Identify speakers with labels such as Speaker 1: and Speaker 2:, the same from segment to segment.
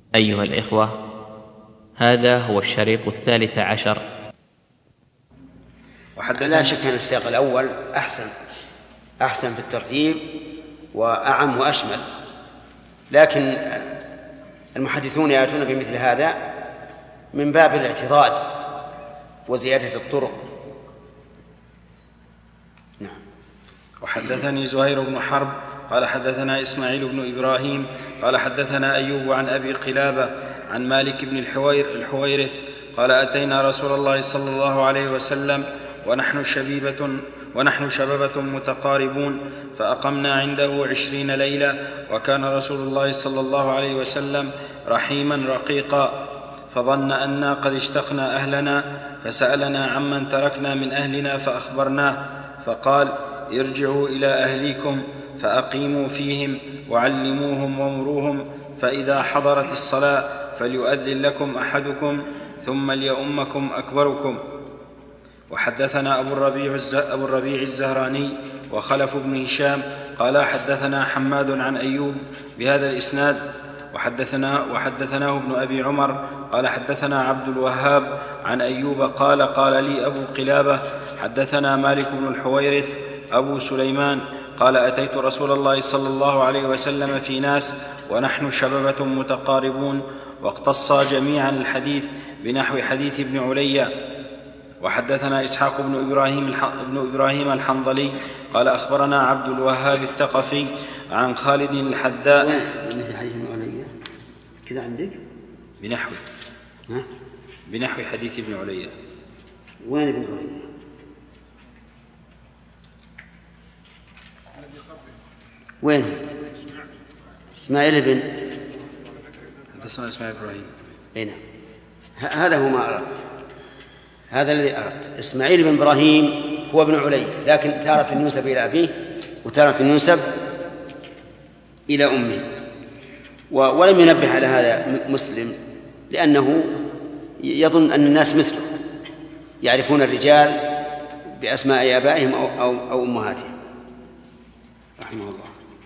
Speaker 1: أيها الإخوة، هذا هو الشريط 13.
Speaker 2: لا شك أن السياق الأول أحسن في الترتيب وأعم وأشمل، لكن المحدثون يأتون بمثل هذا من باب الاعتضاد وزيادة الطرق. نعم.
Speaker 3: وحدثني زهير بن حرب قال حدثنا إسماعيل بن إبراهيم قال حدثنا أيوب عن أبي قلابة عن مالك بن الحويرث قال أتينا رسول الله صلى الله عليه وسلم ونحن شببة متقاربون، فأقمنا عنده 20 ليلة، وكان رسول الله صلى الله عليه وسلم رحيما رقيقا، فظن أنا قد اشتقنا أهلنا، فسألنا عمن تركنا من أهلنا فأخبرناه، فقال: ارجعوا إلى أهليكم فأقيموا فيهم وعلموهم وامروهم، فإذا حضرت الصلاة فليؤذن لكم أحدكم ثم ليؤمكم أكبركم. وحدثنا أبو الربيع الزهراني وخلف بن هشام قال حدثنا حماد عن أيوب بهذا الإسناد، وحدثناه ابن أبي عمر قال حدثنا عبد الوهاب عن أيوب قال لي أبو قلابة حدثنا مالك بن الحويرث أبو سليمان قال أتيت رسول الله صلى الله عليه وسلم في ناس ونحن شببة متقاربون، واقتصا جميعا الحديث بنحو حديث ابن علي. وحدثنا إسحاق بن إبراهيم الحنظلي قال أخبرنا عبد الوهاب الثقفي عن خالد الحذاء.
Speaker 2: حديث ابن علي كذا عندك
Speaker 3: بنحو حديث ابن علي.
Speaker 2: وين ابن علي؟ وين؟ إسماعيل بن
Speaker 3: إبراهيم.
Speaker 2: أين؟ هذا هو ما أردت، هذا الذي أردت. إسماعيل بن إبراهيم هو ابن علي، لكن تارة ينسب إلى أبيه وتارة ينسب إلى أمه. ولم ينبه على هذا مسلم، لأنه يظن أن الناس مثله يعرفون الرجال بأسماء آبائهم أو أمهاتهم رحمه الله.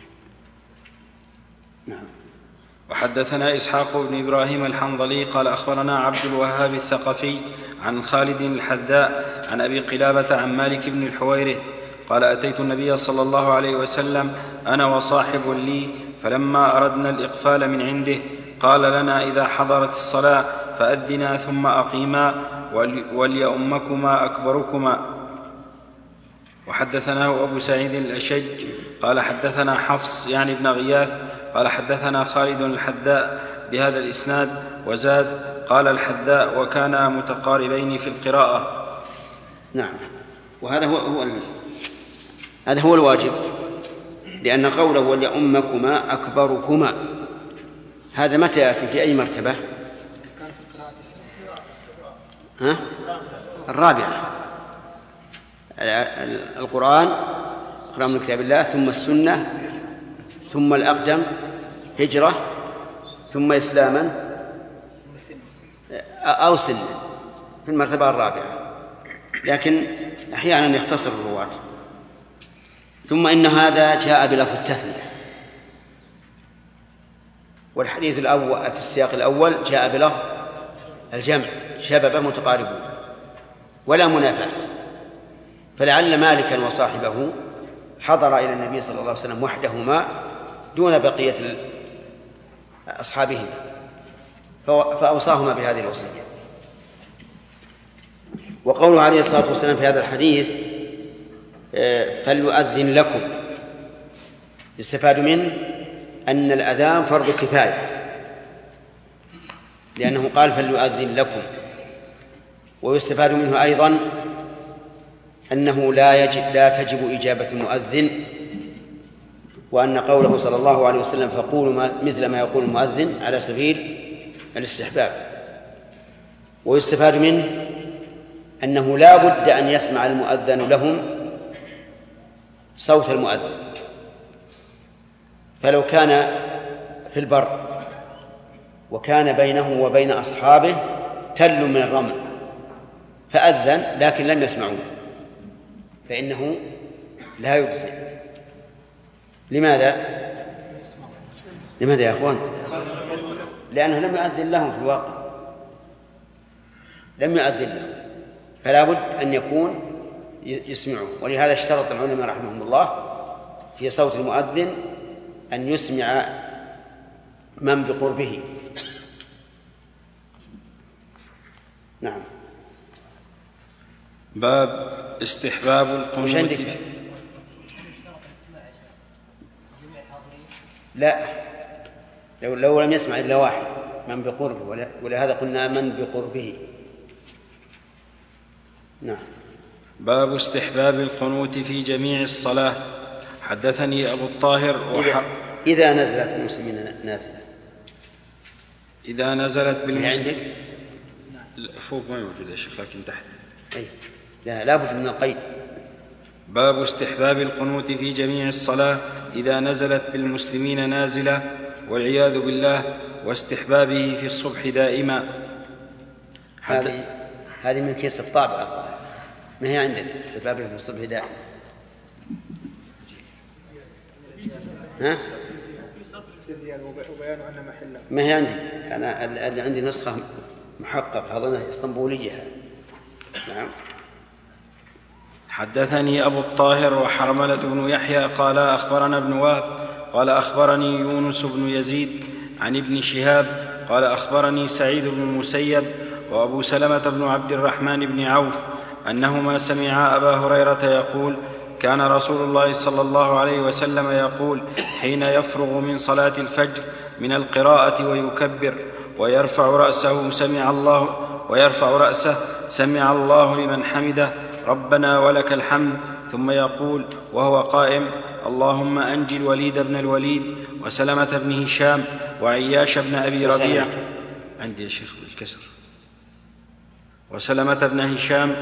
Speaker 2: نعم.
Speaker 3: وحدثنا إسحاق بن إبراهيم الحنظلي قال أخبرنا عبد الوهاب الثقفي عن خالد الحذاء عن أبي قلابة عن مالك بن الحويرث قال أتيت النبي صلى الله عليه وسلم أنا وصاحب لي، فلما أردنا الإقفال من عنده قال لنا إذا حضرت الصلاة فأذنا ثم أقيما وليؤمكما أكبركما. وحدثناه أبو سعيد الأشج قال حدثنا حفص يعني بن غياث قال حدثنا خالد الحذاء بهذا الإسناد وزاد قال الحذاء وكانا متقاربين في القراءة.
Speaker 2: نعم. وهذا هو الواجب، لأن قوله وليؤمكما أكبركما هذا متى يأتي في أي مرتبة؟ الرابعة. القرآن اقرأ من كتاب الله، ثم السنة، ثم الأقدم هجرة، ثم إسلاما أو سنا في المرتبة الرابعة، لكن أحيانا يختصر الرواة. ثم إن هذا جاء بلفظ التثنية، والحديث الأول في السياق الأول جاء بلفظ الجمع شبابه متقاربون ولا منافاة، فلعل مالكا وصاحبه حضر إلى النبي صلى الله عليه وسلم وحدهما دون بقية أصحابهما، فأوصاهما بهذه الوصية. وقوله عليه الصلاة والسلام في هذا الحديث فليؤذن لكم، يستفاد منه أن الأذان فرض كفاية، لأنه قال فليؤذن لكم. ويستفاد منه أيضا أنه لا تجب إجابة المؤذن، وأن قوله صلى الله عليه وسلم فقولوا مثل ما يقول المؤذن على سبيل الاستحباب. ويستفاد منه أنه لا بد أن يسمع المؤذن لهم صوت المؤذن، فلو كان في البر وكان بينه وبين أصحابه تل من الرمل فأذن لكن لم يسمعوه فإنه لا يجزئ. لماذا يا أخوان؟ لأنه لم يؤذن لهم في الواقع، لم يؤذن لهم، فلا بد أن يكون يسمعون. ولهذا اشترط العلماء رحمهم الله في صوت المؤذن أن يسمع من بقربه. نعم.
Speaker 3: باب استحباب القنوت.
Speaker 2: مش عندك؟ لا، لو لم يسمع إلا واحد من بقربه، ولهذا قلنا من بقربه. نعم.
Speaker 3: باب استحباب القنوت في جميع الصلاة. حدثني أبو الطاهر
Speaker 2: إذا نزلت المسلمين نازلة.
Speaker 3: إذا نزلت
Speaker 2: عندك؟
Speaker 3: فوق ما موجود يا شيخ، لكن تحت.
Speaker 2: أي لا بد من القيد.
Speaker 3: باب استحباب القنوت في جميع الصلاة إذا نزلت بالمسلمين نازلة والعياذ بالله، واستحبابه في الصبح دائما.
Speaker 2: هذه من كيس الطابع، ما هي عندك استحبابه في الصبح دائما؟ ها؟
Speaker 4: وبيان أن محله
Speaker 2: ما هي عندي أنا، اللي عندي نسخة محققة أظنها إسطنبولية. نعم.
Speaker 3: حدثني أبو الطاهر وحرملة بن يحيى قال أخبرنا ابن وهب قال أخبرني يونس بن يزيد عن ابن شهاب قال أخبرني سعيد بن المسيب وأبو سلمة بن عبد الرحمن بن عوف أنهما سمعا أبا هريرة يقول: كان رسول الله صلى الله عليه وسلم يقول حين يفرغ من صلاة الفجر من القراءة ويكبر ويرفع رأسه سمع الله لمن حمده ربنا ولك الحمد، ثم يقول وهو قائم: اللهم أنجِ الوليد بن الوليد وسلمة بن هشام وعياش بن أبي ربيعة. عندي يا شيخ بالكسر. وسلمة بن هشام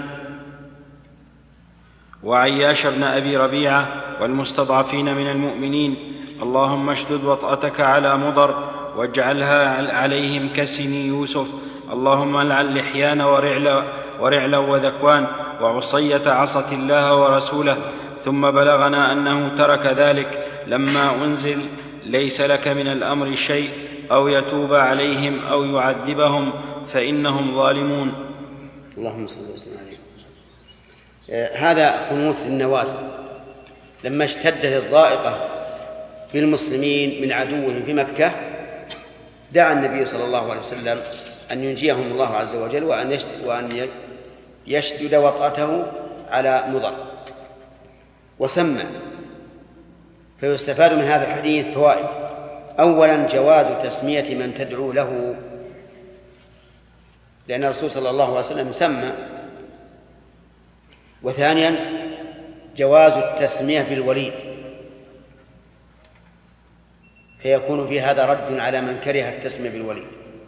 Speaker 3: وعياش بن أبي ربيعة والمستضعفين من المؤمنين. اللهم اشدد وطأتك على مضر واجعلها عليهم كسن يوسف. اللهم العن لحيان ورعلا وذكوان وعصية عصت الله ورسوله. ثم بلغنا أنه ترك ذلك لما أنزل: ليس لك من الأمر شيء أو يتوب عليهم أو يعذبهم فإنهم ظالمون.
Speaker 2: اللهم صل وسلم عليه. هذا قنوت النوازل لما اشتدت الضائقة بالمسلمين من عدوهم في مكة، دعا النبي صلى الله عليه وسلم أن ينجيهم الله عز وجل وأن يشدد وطأته على مضر وسمى. فيستفاد من هذا الحديث فوائد: أولا جواز تسمية من تدعو له، لأن الرسول صلى الله عليه وسلم سمى. وثانيا جواز التسمية بالوليد، فيكون في هذا رد على من كره التسمية بالوليد.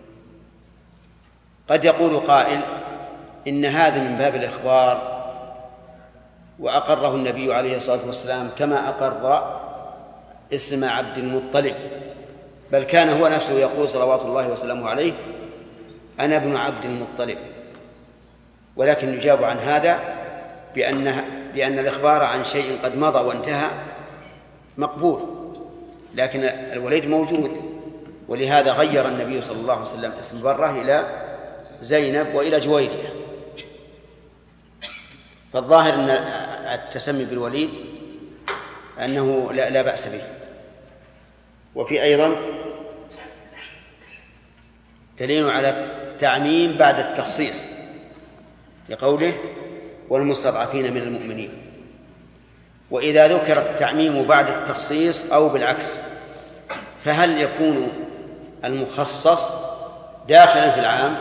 Speaker 2: قد يقول قائل إن هذا من باب الإخبار وأقره النبي عليه الصلاة والسلام كما أقر اسم عبد المطلب، بل كان هو نفسه يقول صلوات الله وسلامه عليه: أنا ابن عبد المطلب. ولكن يجاب عن هذا بأن الإخبار عن شيء قد مضى وانتهى مقبول، لكن الوليد موجود، ولهذا غير النبي صلى الله عليه وسلم اسم برة إلى زينب وإلى جويرية. فالظاهر أن التسمي بالوليد أنه لا بأس به. وفي أيضا دليل على التعميم بعد التخصيص لقوله: والمستضعفين من المؤمنين. وإذا ذكر التعميم بعد التخصيص أو بالعكس، فهل يكون المخصص داخلا في العام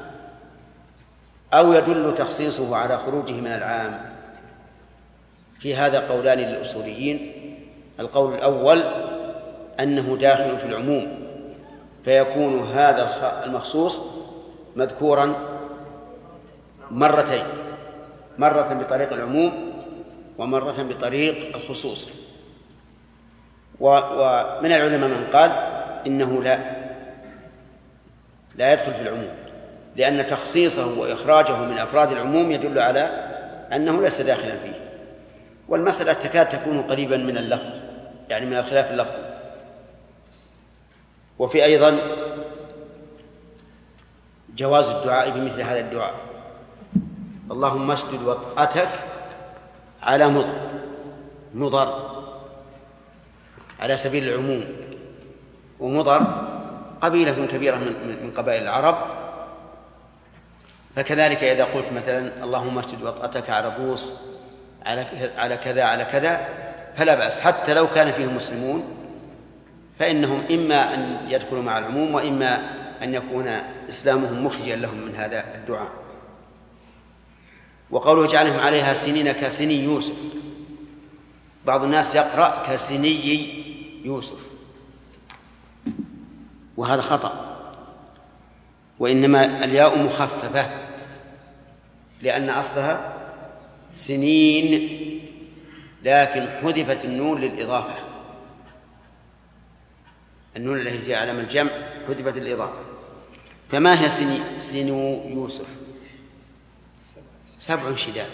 Speaker 2: أو يدل تخصيصه على خروجه من العام؟ في هذا قولان للأصوليين. القول الأول أنه داخل في العموم، فيكون هذا المخصوص مذكورا مرتين، مرة بطريق العموم ومرة بطريق الخصوص. ومن العلماء من قال إنه لا يدخل في العموم، لأن تخصيصه وإخراجه من أفراد العموم يدل على أنه ليس داخلا فيه. والمسألة تكاد تكون قريبا من اللفظ، يعني من الخلاف اللفظي. وفي أيضا جواز الدعاء بمثل هذا الدعاء: اللهم اسجد وطأتك على مضر على سبيل العموم، ومضر قبيلة كبيرة من قبائل العرب، فكذلك إذا قلت مثلا اللهم اسجد وطأتك على بوص على كذا على كذا فلا بأس، حتى لو كان فيهم مسلمون فإنهم إما أن يدخلوا مع العموم وإما أن يكون إسلامهم مخرجا لهم من هذا الدعاء. وقوله اجعلهم عليها سنين كسني يوسف، بعض الناس يقرأ كسني يوسف وهذا خطأ، وإنما الياء مخففة لأن أصلها سنين، لكن حذفت النون للإضافة، النون التي هي علامة الجمع حذفت الإضافة. فما هي سنو يوسف؟ 7 شداد،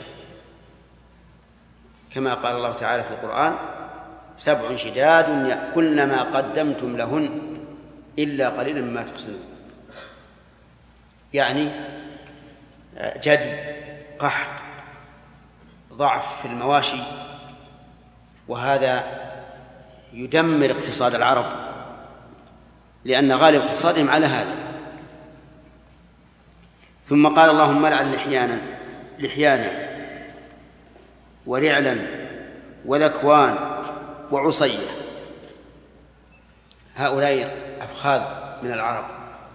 Speaker 2: كما قال الله تعالى في القرآن: 7 شداد يأكلن ما قدمتم لهن إلا قليلا مما تحسنون. يعني جد، قحط، ضعف في المواشي، وهذا يدمر اقتصاد العرب لأن غالب اقتصادهم على هذا. ثم قال: اللهم لعن لحيانا ورعلا وذكوان وعصية، هؤلاء أفخاذ من العرب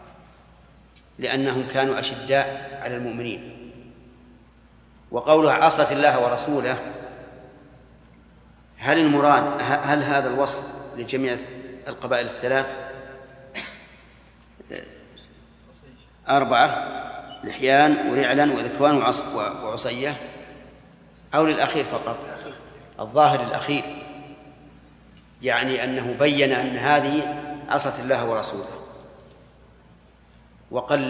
Speaker 2: لأنهم كانوا أشداء على المؤمنين. وقوله عصت الله ورسوله، هل هذا الوصف لجميع القبائل الثلاث؟ 4: لحيان ورعلا وذكوان وعصية، أو للأخير فقط؟ الظاهر الأخير، يعني أنه بين أن هذه عصت الله ورسوله، وقل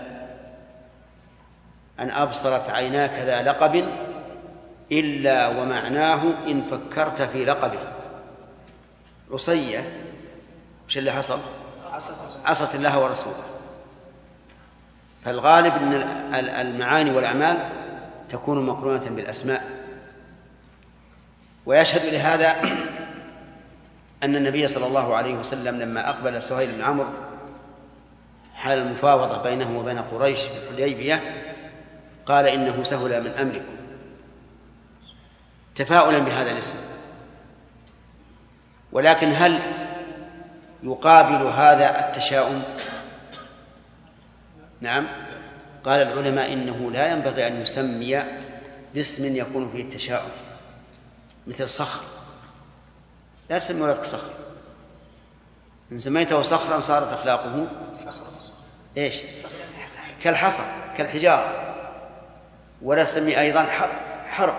Speaker 2: أن أبصرت عيناك ذا لقب إلا ومعناه إن فكرت في لقبه. عصية وش اللي حصل؟ عصت الله ورسوله. فالغالب أن المعاني والأعمال تكون مقرونة بالأسماء. ويشهد لهذا أن النبي صلى الله عليه وسلم لما أقبل سهيل بن عمرو حال المفاوضة بينه وبين قريش في الحديبية قال: إنه سهل من أمركم، تفاؤلا بهذا الاسم. ولكن هل يقابل هذا التشاؤم؟ نعم. قال العلماء: إنه لا ينبغي أن يسمي باسم يكون فيه التشاؤم، مثل صخر، لا تسمي ولدك صخر، إن سميته صخرا صارت أخلاقه إيش؟ كالحصى كالحجارة. ولا تسمي أيضا حرب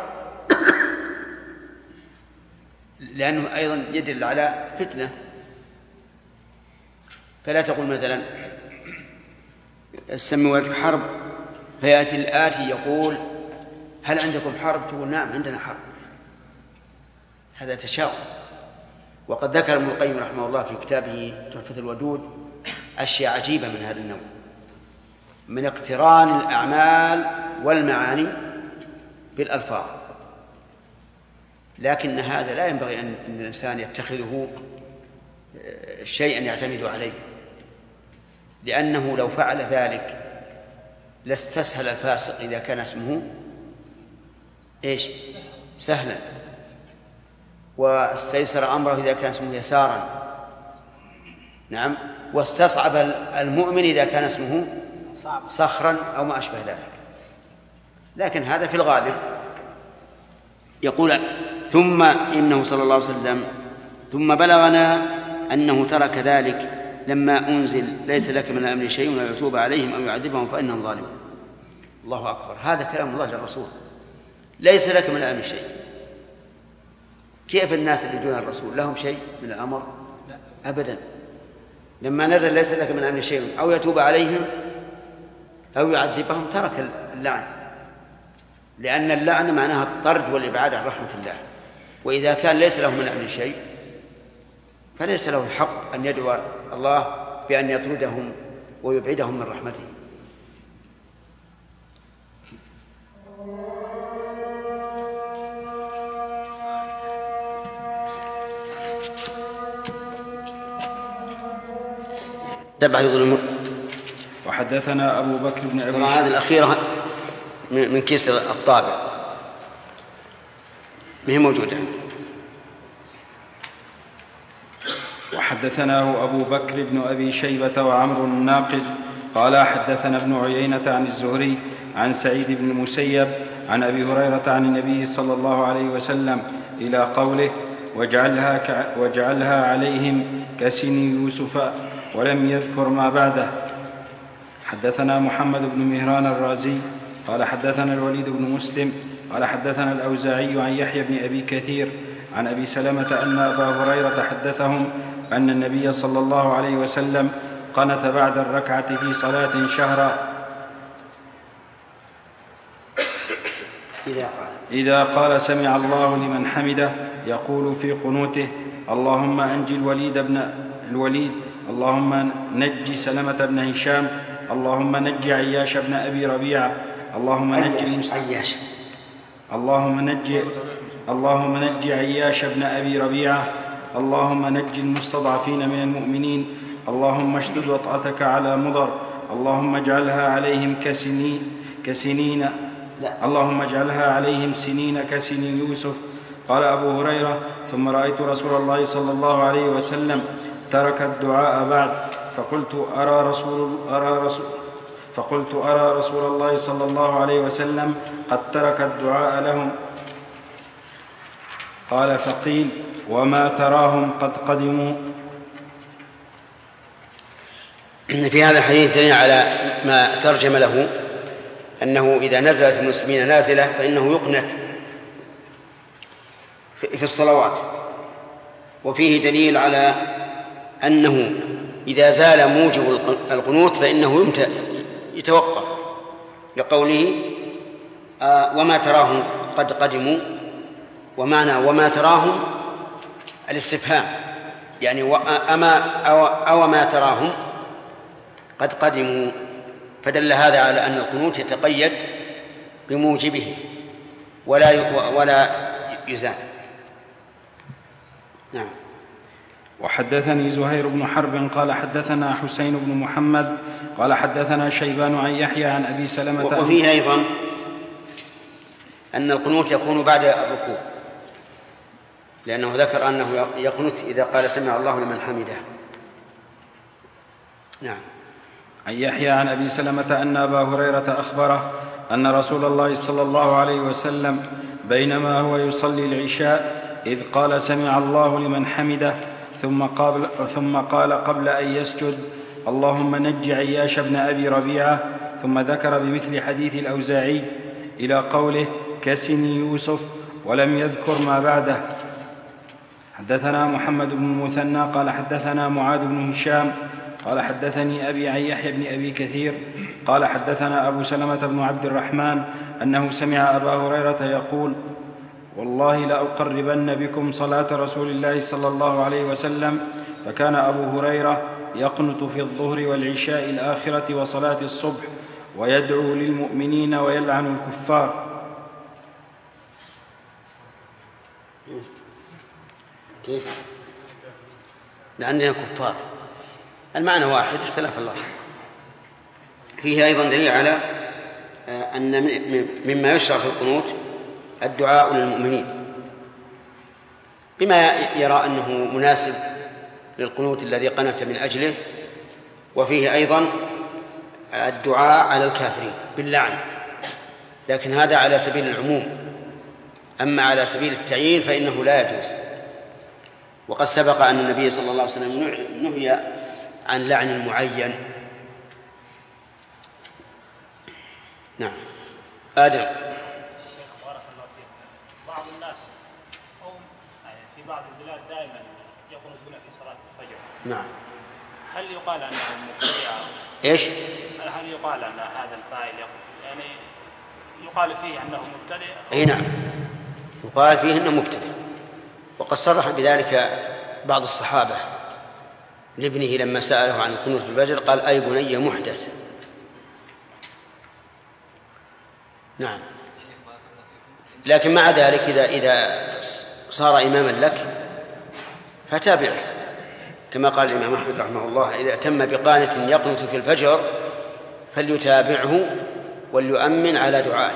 Speaker 2: لأنه أيضا يدل على فتنة. فلا تقول مثلا سمي ولدك حرب فيأتي الآتي يقول: هل عندكم حرب؟ تقول: نعم عندنا حرب. هذا تشاؤم. وقد ذكر ابن القيم رحمه الله في كتابه تحفة الودود أشياء عجيبة من هذا النوع، من اقتران الأعمال والمعاني بالألفاظ. لكن هذا لا ينبغي أن الإنسان يتخذه شيئا يعتمد عليه، لأنه لو فعل ذلك لاستسهل الفاسق إذا كان اسمه إيش؟ سهلا، واستيسر أمره إذا كان اسمه يسارا. نعم. واستصعب المؤمن إذا كان اسمه صخرا أو ما أشبه ذلك. لكن هذا في الغالب. يقول: ثم إنه صلى الله عليه وسلم ثم بلغنا أنه ترك ذلك لما أنزل: ليس لك من الأمر شيء ولا يتوب عليهم أو يعذبهم فإنهم ظالمون. الله أكبر، هذا كلام الله للرسول، ليس لك من الأمر شيء. كيف الناس اللي دون الرسول لهم شيء من الأمر؟ أبدا. لما نزل ليس لك من الأمر شيء أو يتوب عليهم أو يعذبهم ترك اللعن، لأن اللعن معناها الطرد والإبعاد عن رحمة الله. وإذا كان ليس له من الأمر شيء فليس له الحق أن يدعو الله بأن يطردهم ويبعدهم من رحمته.
Speaker 3: وحدثنا أبو بكر بن أبي
Speaker 2: هذه الأخيرة من كيس الطابع ما هي موجودة.
Speaker 3: وحدثناه أبو بكر بن أبي شيبة وعمرو الناقد قال حدثنا ابن عيينة عن الزهري عن سعيد بن المسيب عن أبي هريرة عن النبي صلى الله عليه وسلم إلى قوله وجعلها عليهم كسن يوسف ولم يذكر ما بعده. حدثنا محمد بن مهران الرازي قال حدثنا الوليد بن مسلم قال حدثنا الأوزاعي عن يحيى بن أبي كثير عن أبي سلمة أن أبا هريرة حدثهم أن النبي صلى الله عليه وسلم قنت بعد الركعة في صلاة شهرا إذا قال سمع الله لمن حمده يقول في قنوته اللهم أنجي الوليد بن الوليد، اللهم نجي سلمة بن هشام، اللهم نجي عياش بن أبي ربيعة، اللهم نجي عياش بن أبي ربيعة، اللهم نجي المستضعفين من المؤمنين، اللهم اشدد وطأتك على مضر، اللهم اجعلها عليهم اللهم اجعلها عليهم سنين كسن يوسف. قال أبو هريرة ثم رأيت رسول الله صلى الله عليه وسلم ترك الدعاء بعد فقلت أرى رسول الله صلى الله عليه وسلم قد ترك الدعاء لهم. قال فقيل وما تراهم قد قدموا.
Speaker 2: في هذا الحديث دليل على ما ترجم له أنه إذا نزلت المسلمين نازلة فإنه يقنت في الصلوات. وفيه دليل على أنه إذا زال موجب القنوت فإنه يتوقف لقوله وما تراهم قد قدموا، ومعنى وما تراهم الاستفهام يعني أو ما تراهم قد قدموا، فدل هذا على أن القنوت يتقيد بموجبه ولا يزاد. نعم.
Speaker 3: وحدثني زهير بن حرب قال حدثنا حسين بن محمد قال حدثنا شيبان عن يحيى عن أبي سلمة.
Speaker 2: وفيه أيضا أن القنوت يكون بعد الركوع، لأنه ذكر أنه يقنت إذا قال سمع الله لمن حمده. نعم.
Speaker 3: عن يحيى عن أبي سلمة أن أبا هريرة أخبره أن رسول الله صلى الله عليه وسلم بينما هو يصلي العشاء إذ قال سمع الله لمن حمده ثم قال قبل أن يسجد اللهم نج عياش بن أبي ربيعة، ثم ذكر بمثل حديث الأوزاعي إلى قوله كسن يوسف ولم يذكر ما بعده. حدثنا محمد بن المثنى قال حدثنا معاذ بن هشام قال حدثني أبي عن يحيى بن أبي كثير قال حدثنا أبو سلمة بن عبد الرحمن أنه سمع أبا هريرة يقول والله لأقربن بكم صلاة رسول الله صلى الله عليه وسلم. فكان أبو هريرة يقنت في الظهر والعشاء الآخرة وصلاة الصبح ويدعو للمؤمنين ويلعن الكفار.
Speaker 2: كيف؟ لأننا كفار، المعنى واحد اختلاف اللفظ. فيه أيضا دليل على أن مما يشرع في القنوت الدعاء للمؤمنين بما يرى أنه مناسب للقنوت الذي قنت من أجله، وفيه أيضا الدعاء على الكافرين باللعن، لكن هذا على سبيل العموم، أما على سبيل التعيين فإنه لا يجوز. وقد سبق أن النبي صلى الله عليه وسلم نهي عن لعن معين. نعم. آدم.
Speaker 4: الشيخ بارك الله فيك، بعض الناس في بعض البلاد دائما يقنطون في صلاة الفجر.
Speaker 2: نعم.
Speaker 4: هل يقال أنه مبتدع؟
Speaker 2: إيش؟
Speaker 4: هل يقال أن هذا الفاعل يعني يقال فيه أنه مبتدع؟
Speaker 2: أي نعم، يقال فيه أنه مبتدع، وقد صرح بذلك بعض الصحابة لابنه لما سأله عن القنوت في الفجر قال أي بني محدث. نعم. لكن مع ذلك إذا صار إماما لك فتابعه، كما قال الإمام أحمد رحمه الله: إذا أتم بقانت يقنت في الفجر فليتابعه وليؤمن على دعائه.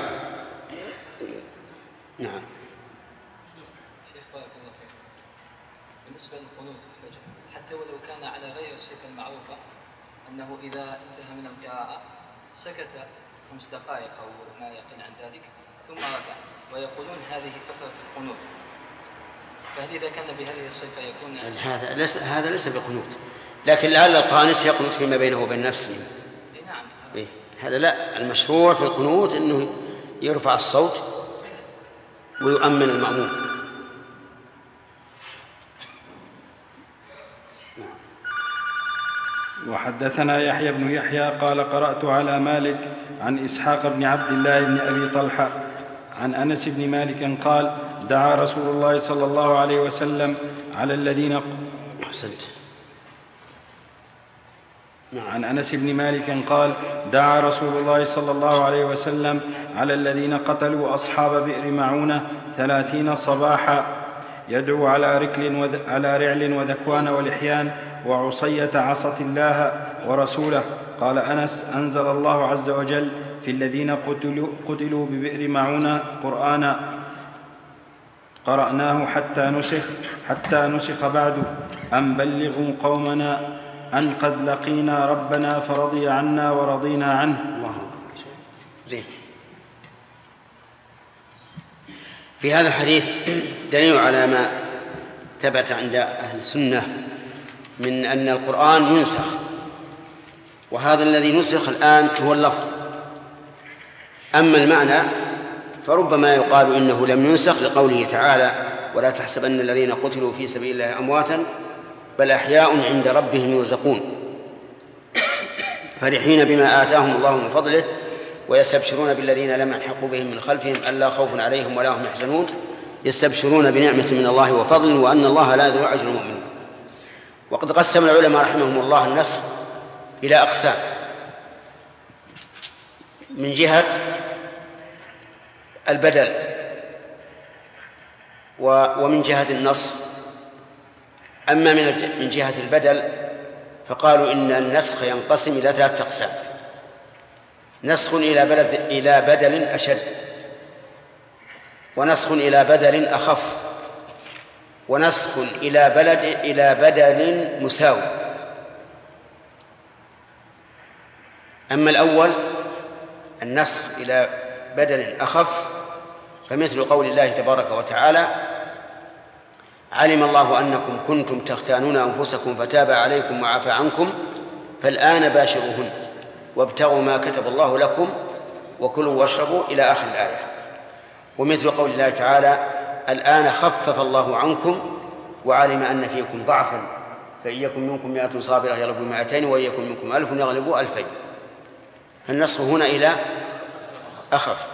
Speaker 2: نعم.
Speaker 5: شيخ بارك الله فيك، بالنسبة للقنوت في الفجر حتى ولو كان على غير الصفة المعروفة أنه إذا انتهى من القراءة سكت 5 دقائق أو ما يقل عن ذلك ثم ركع، ويقولون هذه فترة القنوت، فهل إذا كان بهذه الصفة يكون
Speaker 2: هذا ليس بقنوت، لكن لعل القانت يقنت فيما بينه وبين نفسه.
Speaker 5: نعم.
Speaker 2: هذا لا، المشروع في القنوت أنه يرفع الصوت ويؤمن المأموم.
Speaker 3: وحدثنا يحيى بن يحيى قال: قرأت على مالك عن إسحاق بن عبد الله بن أبي طلحة عن أنس بن مالك قال: دعا رسول الله صلى الله عليه وسلم على الذين عن أنس بن مالك قال: دعا رسول الله صلى الله عليه وسلم على الذين قتلوا أصحاب بئر معونة 30 صباحا، يدعو على رعل وذكوان ولحيان وعصية عصت الله ورسوله. قال أنس: أنزل الله عز وجل في الذين قتلوا ببئر معونة قرآنا قرأناه حتى نسخ بعد، أن بلغوا قومنا أن قد لقينا ربنا فرضي عنا ورضينا عنه.
Speaker 2: الله زين. في هذا الحديث دليل على ما ثبت عند أهل السنة من أن القرآن ينسخ، وهذا الذي نسخ الآن هو اللفظ. أما المعنى فربما يقال إنه لم ينسخ لقوله تعالى: ولا تحسبن الذين قتلوا في سبيل الله أمواتا بل أحياء عند ربهم يرزقون فرحين بما آتاهم الله من فضله ويستبشرون بالذين لم يلحقوا بهم من خلفهم ألا خوف عليهم ولا هم يحزنون يستبشرون بنعمة من الله وفضل وأن الله لا يضيع أجر المؤمنين. وقد قسم العلماء رحمهم الله النسخ إلى أقسام: من جهة البدل ومن جهة النص. أما من جهة البدل فقالوا إن النسخ ينقسم إلى 3 أقسام: نسخ إلى بدل أشد، ونسخ إلى بدل أخف، ونسخ إلى بدل مساوي. أما الأول النسخ إلى بدل أخف فمثل قول الله تبارك وتعالى: علم الله أنكم كنتم تختانون أنفسكم فتاب عليكم وعفى عنكم فالآن باشروهن وابتغوا ما كتب الله لكم وكلوا واشربوا إلى آخر الآية. ومثل قول الله تعالى: الآن خفف الله عنكم وعلم أن فيكم ضعفا فإن يكن منكم 100 صابرة يغلبوا 200 وإن يكن منكم 1000 يغلبوا 2000. فالنسخ هنا إلى أخف.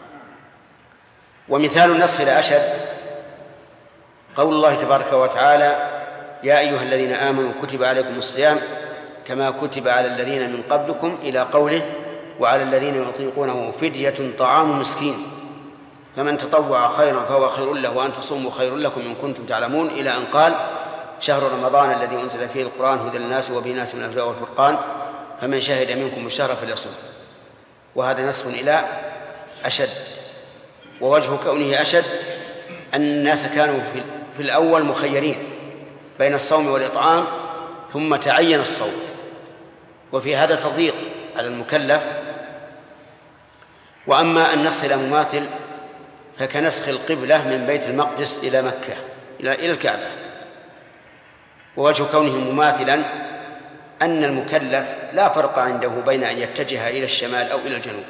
Speaker 2: ومثال النسخ إلى أشد قول الله تبارك وتعالى: يا أيها الذين آمنوا كتب عليكم الصيام كما كتب على الذين من قبلكم إلى قوله: وعلى الذين يطيقونه فدية طعام مسكين فمن تطوع خيرا فهو خير له وأن تصوموا خير لكم إن كنتم تعلمون، إلى أن قال: شهر رمضان الذي أنزل فيه القرآن هدى للناس وبينات من الهدى والفرقان فمن شهد منكم الشهر فليصم. وهذا نسخ إلى أشد. ووجه كونه أشد أن الناس كانوا في الأول مخيرين بين الصوم والإطعام ثم تعين الصوم، وفي هذا تضييق على المكلف. وأما النسخ إلى مماثل فكنسخ القبلة من بيت المقدس إلى مكة إلى الكعبة. ووجه كونه مماثلا أن المكلف لا فرق عنده بين أن يتجه إلى الشمال أو إلى الجنوب.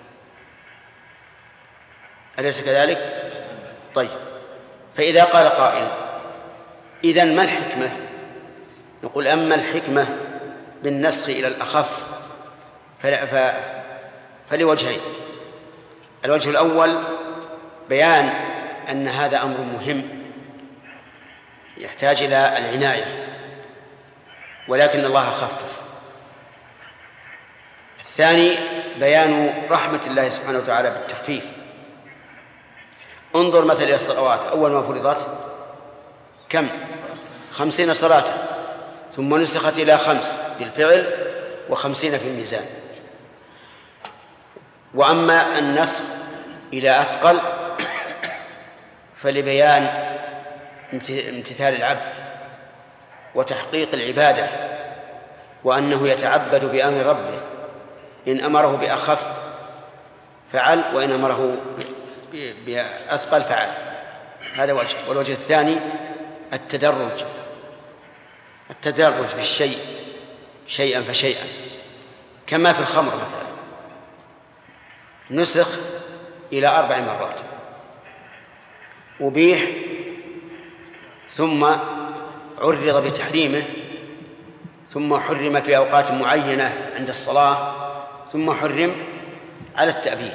Speaker 2: أليس كذلك؟ طيب، فإذا قال قائل: إذن ما الحكمة؟ نقول: أما الحكمة بالنسخ إلى الأخف فلوجهين. الوجه الأول بيان أن هذا أمر مهم يحتاج إلى العناية ولكن الله خفف. الثاني بيان رحمة الله سبحانه وتعالى بالتخفيف. انظر مثل إلى الصلوات، أول ما فرضت كم؟ 50 صلاة، ثم نسخت إلى 5 بالفعل و50 في الميزان. وأما النسخ إلى أثقل فلبيان امتثال العبد وتحقيق العبادة، وأنه يتعبد بأمر ربه، إن أمره بأخف فعل، وإن أمره بأثقل فعل. هذا وجه. والوجه الثاني التدرج بالشيء شيئا فشيئا، كما في الخمر مثلا نسخ إلى 4 مرات، أبيح ثم عرض بتحريمه، ثم حرم في أوقات معينة عند الصلاة، ثم حرم على التأبيد،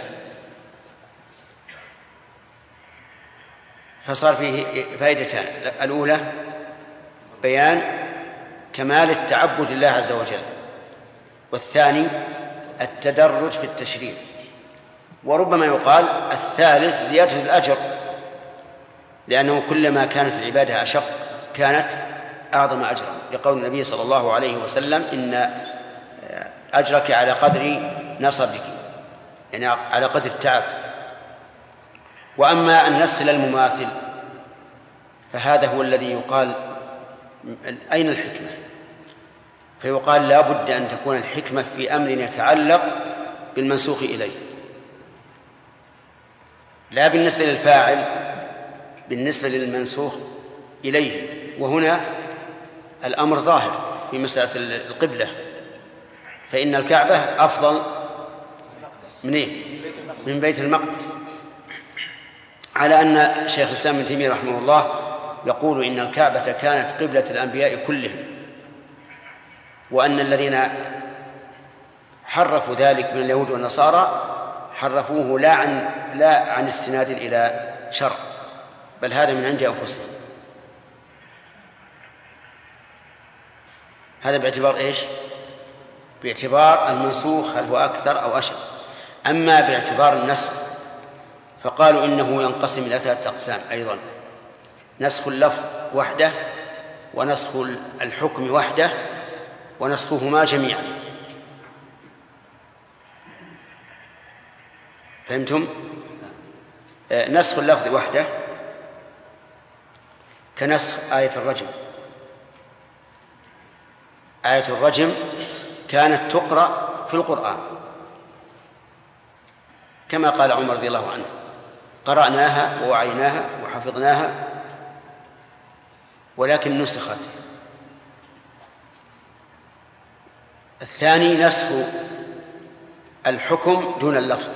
Speaker 2: فصار فيه فائدتان: الأولى بيان كمال التعبد لله عز وجل، والثاني التدرج في التشريع. وربما يقال الثالث زيادة الأجر، لأنه كلما كانت العبادة أشق كانت أعظم أجرا، لقول النبي صلى الله عليه وسلم: إن أجرك على قدر نصبك، يعني على قدر التعب. وأما النسخ للمماثل فهذا هو الذي يقال أين الحكمة؟ فيقال لا بد أن تكون الحكمة في أمر يتعلق بالمنسوخ إليه، لا بالنسبة للفاعل، بالنسبة للمنسوخ إليه. وهنا الأمر ظاهر في مسألة القبلة، فإن الكعبة أفضل من بيت المقدس، على أن شيخ الإسلام ابن تيمية رحمه الله يقول إن الكعبة كانت قبلة الأنبياء كلهم، وأن الذين حرفوا ذلك من اليهود والنصارى حرفوه لا عن استناد إلى شرع، بل هذا من عند أنفسهم. هذا باعتبار إيش؟ باعتبار المنسوخ هل هو أكثر أو أشد. أما باعتبار النسخ فقالوا إنه ينقسم إلى 3 أقسام أيضا: نسخ اللفظ وحده، ونسخ الحكم وحده، ونسخهما جميعا. فهمتم؟ نسخ اللفظ وحده كنسخ آية الرجم. آية الرجم كانت تقرأ في القرآن كما قال عمر رضي الله عنه: قرأناها ووعيناها وحفظناها، ولكن نسخت. الثاني نسخ الحكم دون اللفظ،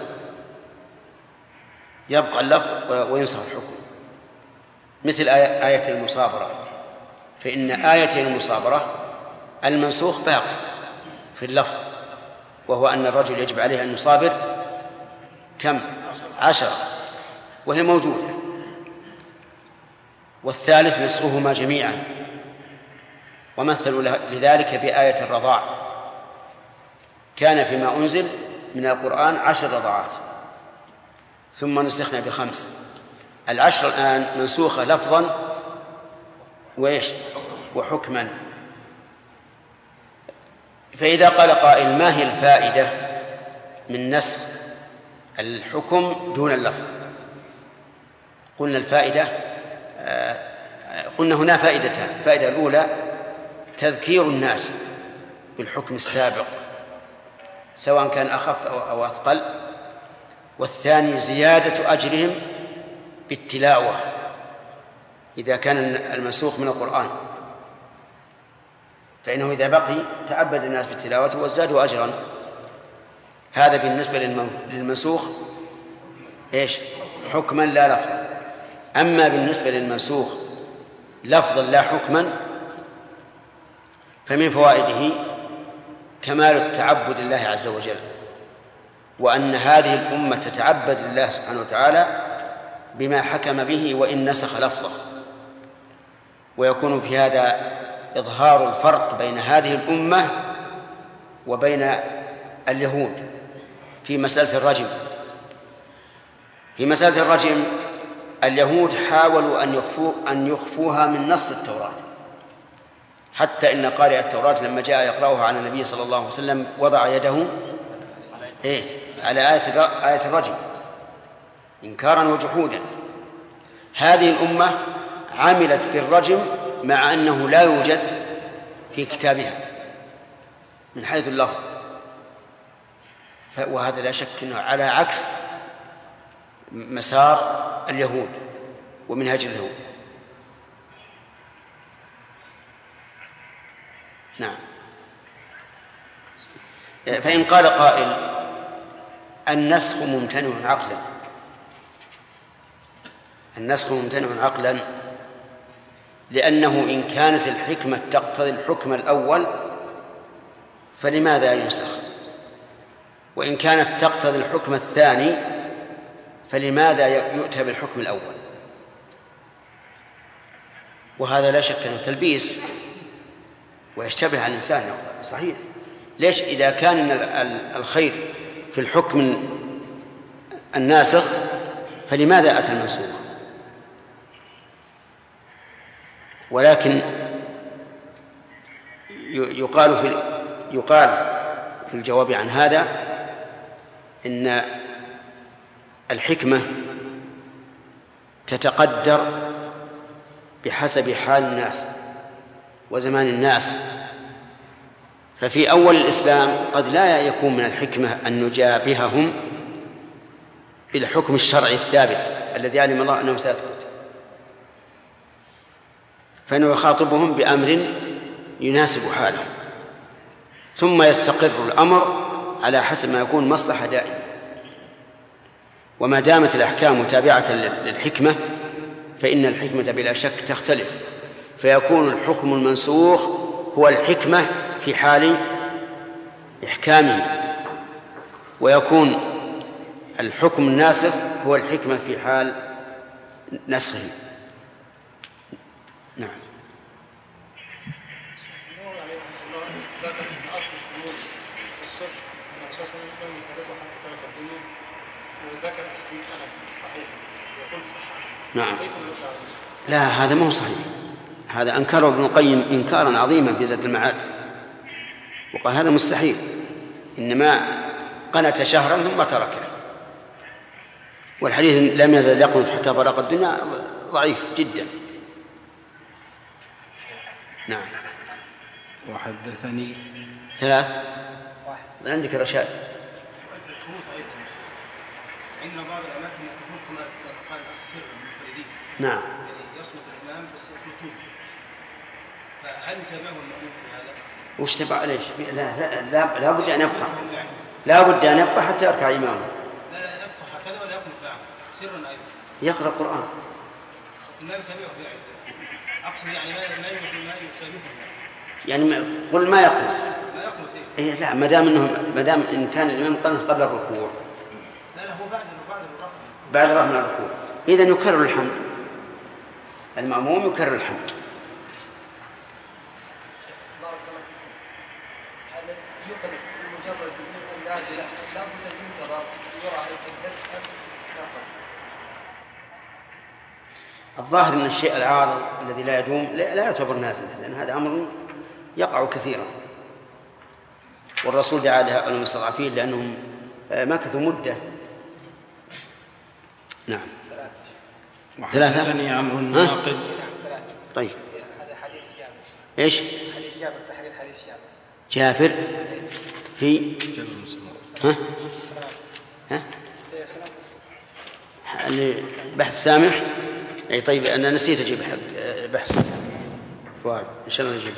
Speaker 2: يبقى اللفظ وينسخ الحكم، مثل آية المصابرة، فإن آية المصابرة المنسوخ باقي في اللفظ، وهو أن الرجل يجب عليه أن يصابر كم؟ 10، وهي موجودة. والثالث نسخهما جميعا، ومثلوا لذلك بآية الرضاع، كان فيما أنزل من القرآن 10 رضعات ثم نسخنا ب5. 10 الآن منسوخة لفظا وحكما. فإذا قال قائل: ما هي الفائدة من نسخ الحكم دون اللفظ؟ قلنا الفائدة، قلنا هنا فائدتان: الفائدة الأولى تذكير الناس بالحكم السابق سواء كان أخف أو أثقل، والثاني زيادة أجرهم بالتلاوة إذا كان المنسوخ من القرآن، فإنه إذا بقي تعبد الناس بالتلاوة وازدادوا أجرا. هذا بالنسبة للمنسوخ حكما لا لفظا. أما بالنسبة للمنسوخ لفظا لا حكما فمن فوائده كمال التعبد لله عز وجل، وأن هذه الأمة تتعبد لله سبحانه وتعالى بما حكم به وإن نسخ لفظه. ويكون في هذا إظهار الفرق بين هذه الأمة وبين اليهود في مسألة الرجم. في مسألة الرجم اليهود حاولوا أن يخفوها من نص التوراة، حتى إن قارئ التوراة لما جاء يقرأها على النبي صلى الله عليه وسلم وضع يده على آية الرجم إنكارا وجحودا. هذه الأمة عملت بالرجم مع أنه لا يوجد في كتابها من حيث اللفظ، وهذا لا شك أنه على عكس مسار اليهود ومنهج اليهود. نعم. فإن قال قائل النسخ ممتنع عقلا، النسخ ممتنع عقلا لأنه إن كانت الحكمة تقتضي الحكم الأول فلماذا ينسخ؟ وإن كانت تقتضي الحكم الثاني فلماذا يؤتى بالحكم الأول؟ وهذا لا شك أنه تلبيس ويشتبه على الإنسان. صحيح، ليش إذا كان الخير في الحكم الناسخ فلماذا أتى المنسوخ؟ ولكن يقال في الجواب عن هذا إن الحكمة تتقدر بحسب حال الناس وزمان الناس. ففي أول الإسلام قد لا يكون من الحكمة أن نجابههم بالحكم الشرعي الثابت الذي علم الله أنه سيثبت، فإنه يخاطبهم بأمر يناسب حالهم، ثم يستقر الأمر على حسب ما يكون مصلحة دائمة. وما دامت الأحكام متابعة للحكمة فإن الحكمة بلا شك تختلف، فيكون الحكم المنسوخ هو الحكمة في حال إحكامه، ويكون الحكم الناسخ هو الحكمة في حال نسخه. نعم.
Speaker 4: ذكر ان اصل القيود في الصبح ان الرسول صلى الله عليه وسلم يفرقها حتى ترك القيود، وذكر حديث انس صحيح يقول صحيح.
Speaker 2: نعم. لا، هذا ما هو صحيح، هذا أنكره ابن القيم إنكارا عظيما في زاد المعاد، وقال هذا مستحيل، إنما قنت شهرا ثم تركه. والحديث لم يزل يقنط حتى فرق الدنيا ضعيف جدا. نعم.
Speaker 3: وحدثني
Speaker 2: 3 عندك رشاد.
Speaker 4: عندنا بعض الأماكن يكون كما قال الأخ سر المنفردين.
Speaker 2: نعم.
Speaker 4: يعني يصمت الإمام بس يخلطون، فهل يتابعه المأمون في هذا؟
Speaker 2: وش تبع ليش؟ لا بد أن يبقى، لا بد أن يبقى حتى يركع إمامه.
Speaker 4: لا يبقى هكذا ولا يقنط معه سرا أيضا.
Speaker 2: يقرأ القرآن.
Speaker 4: ما يتابعه يعني، أقصد يعني ما يشابهه
Speaker 2: يعني قل ما يقنط.
Speaker 4: ما يقنط
Speaker 2: إيه؟ لا، ما دام إن كان الإمام قنط قبل الركوع.
Speaker 4: لا هو
Speaker 2: بعد رفع الركوع، إذن يكرر الحمد، المأموم يكرر الحمد.
Speaker 6: بارك الله فيكم. هل يقنط بمجرد وجود النازلة لا بد أن ينتظر يرى هل تنتهي؟
Speaker 2: الظاهر أن الشيء العارض الذي لا يدوم لا يعتبر نازلا، لأن هذا أمر يقع كثيرا، والرسول دعا لهؤلاء المستضعفين لأنهم مكثوا مدة. نعم. 3.
Speaker 3: وحدثني عمرو الناقد.
Speaker 2: طيب.
Speaker 6: هذا حديث جابر.
Speaker 2: إيش؟
Speaker 6: حديث جابر، تحرير حديث
Speaker 2: جابر في بحث سامح. أي طيب، أنا نسيت أجيب بحث فؤاد، إن شاء الله نجيبه.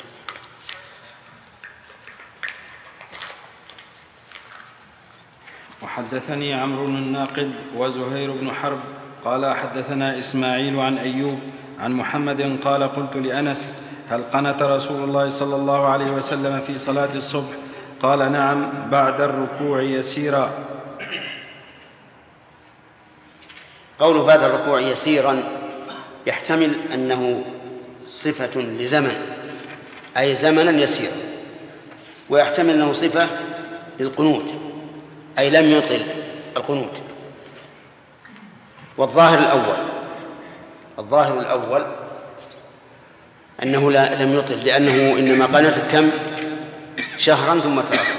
Speaker 3: وحدثني عمرو الناقد وزهير بن حرب قال حدثنا إسماعيل عن أيوب عن محمد قال قلت لأنس هل قنت رسول الله صلى الله عليه وسلم في صلاة الصبح؟ قال نعم بعد الركوع يسيرا.
Speaker 2: قوله بعد الركوع يسيرا يحتمل أنه صفة لزمن، أي زمنا يسيرا، ويحتمل أنه صفة للقنوت، أي لم يطل القنوت. والظاهر الأول الظاهر الأول أنه لم يطل، لأنه إنما قنت كم شهرا ثم ترك.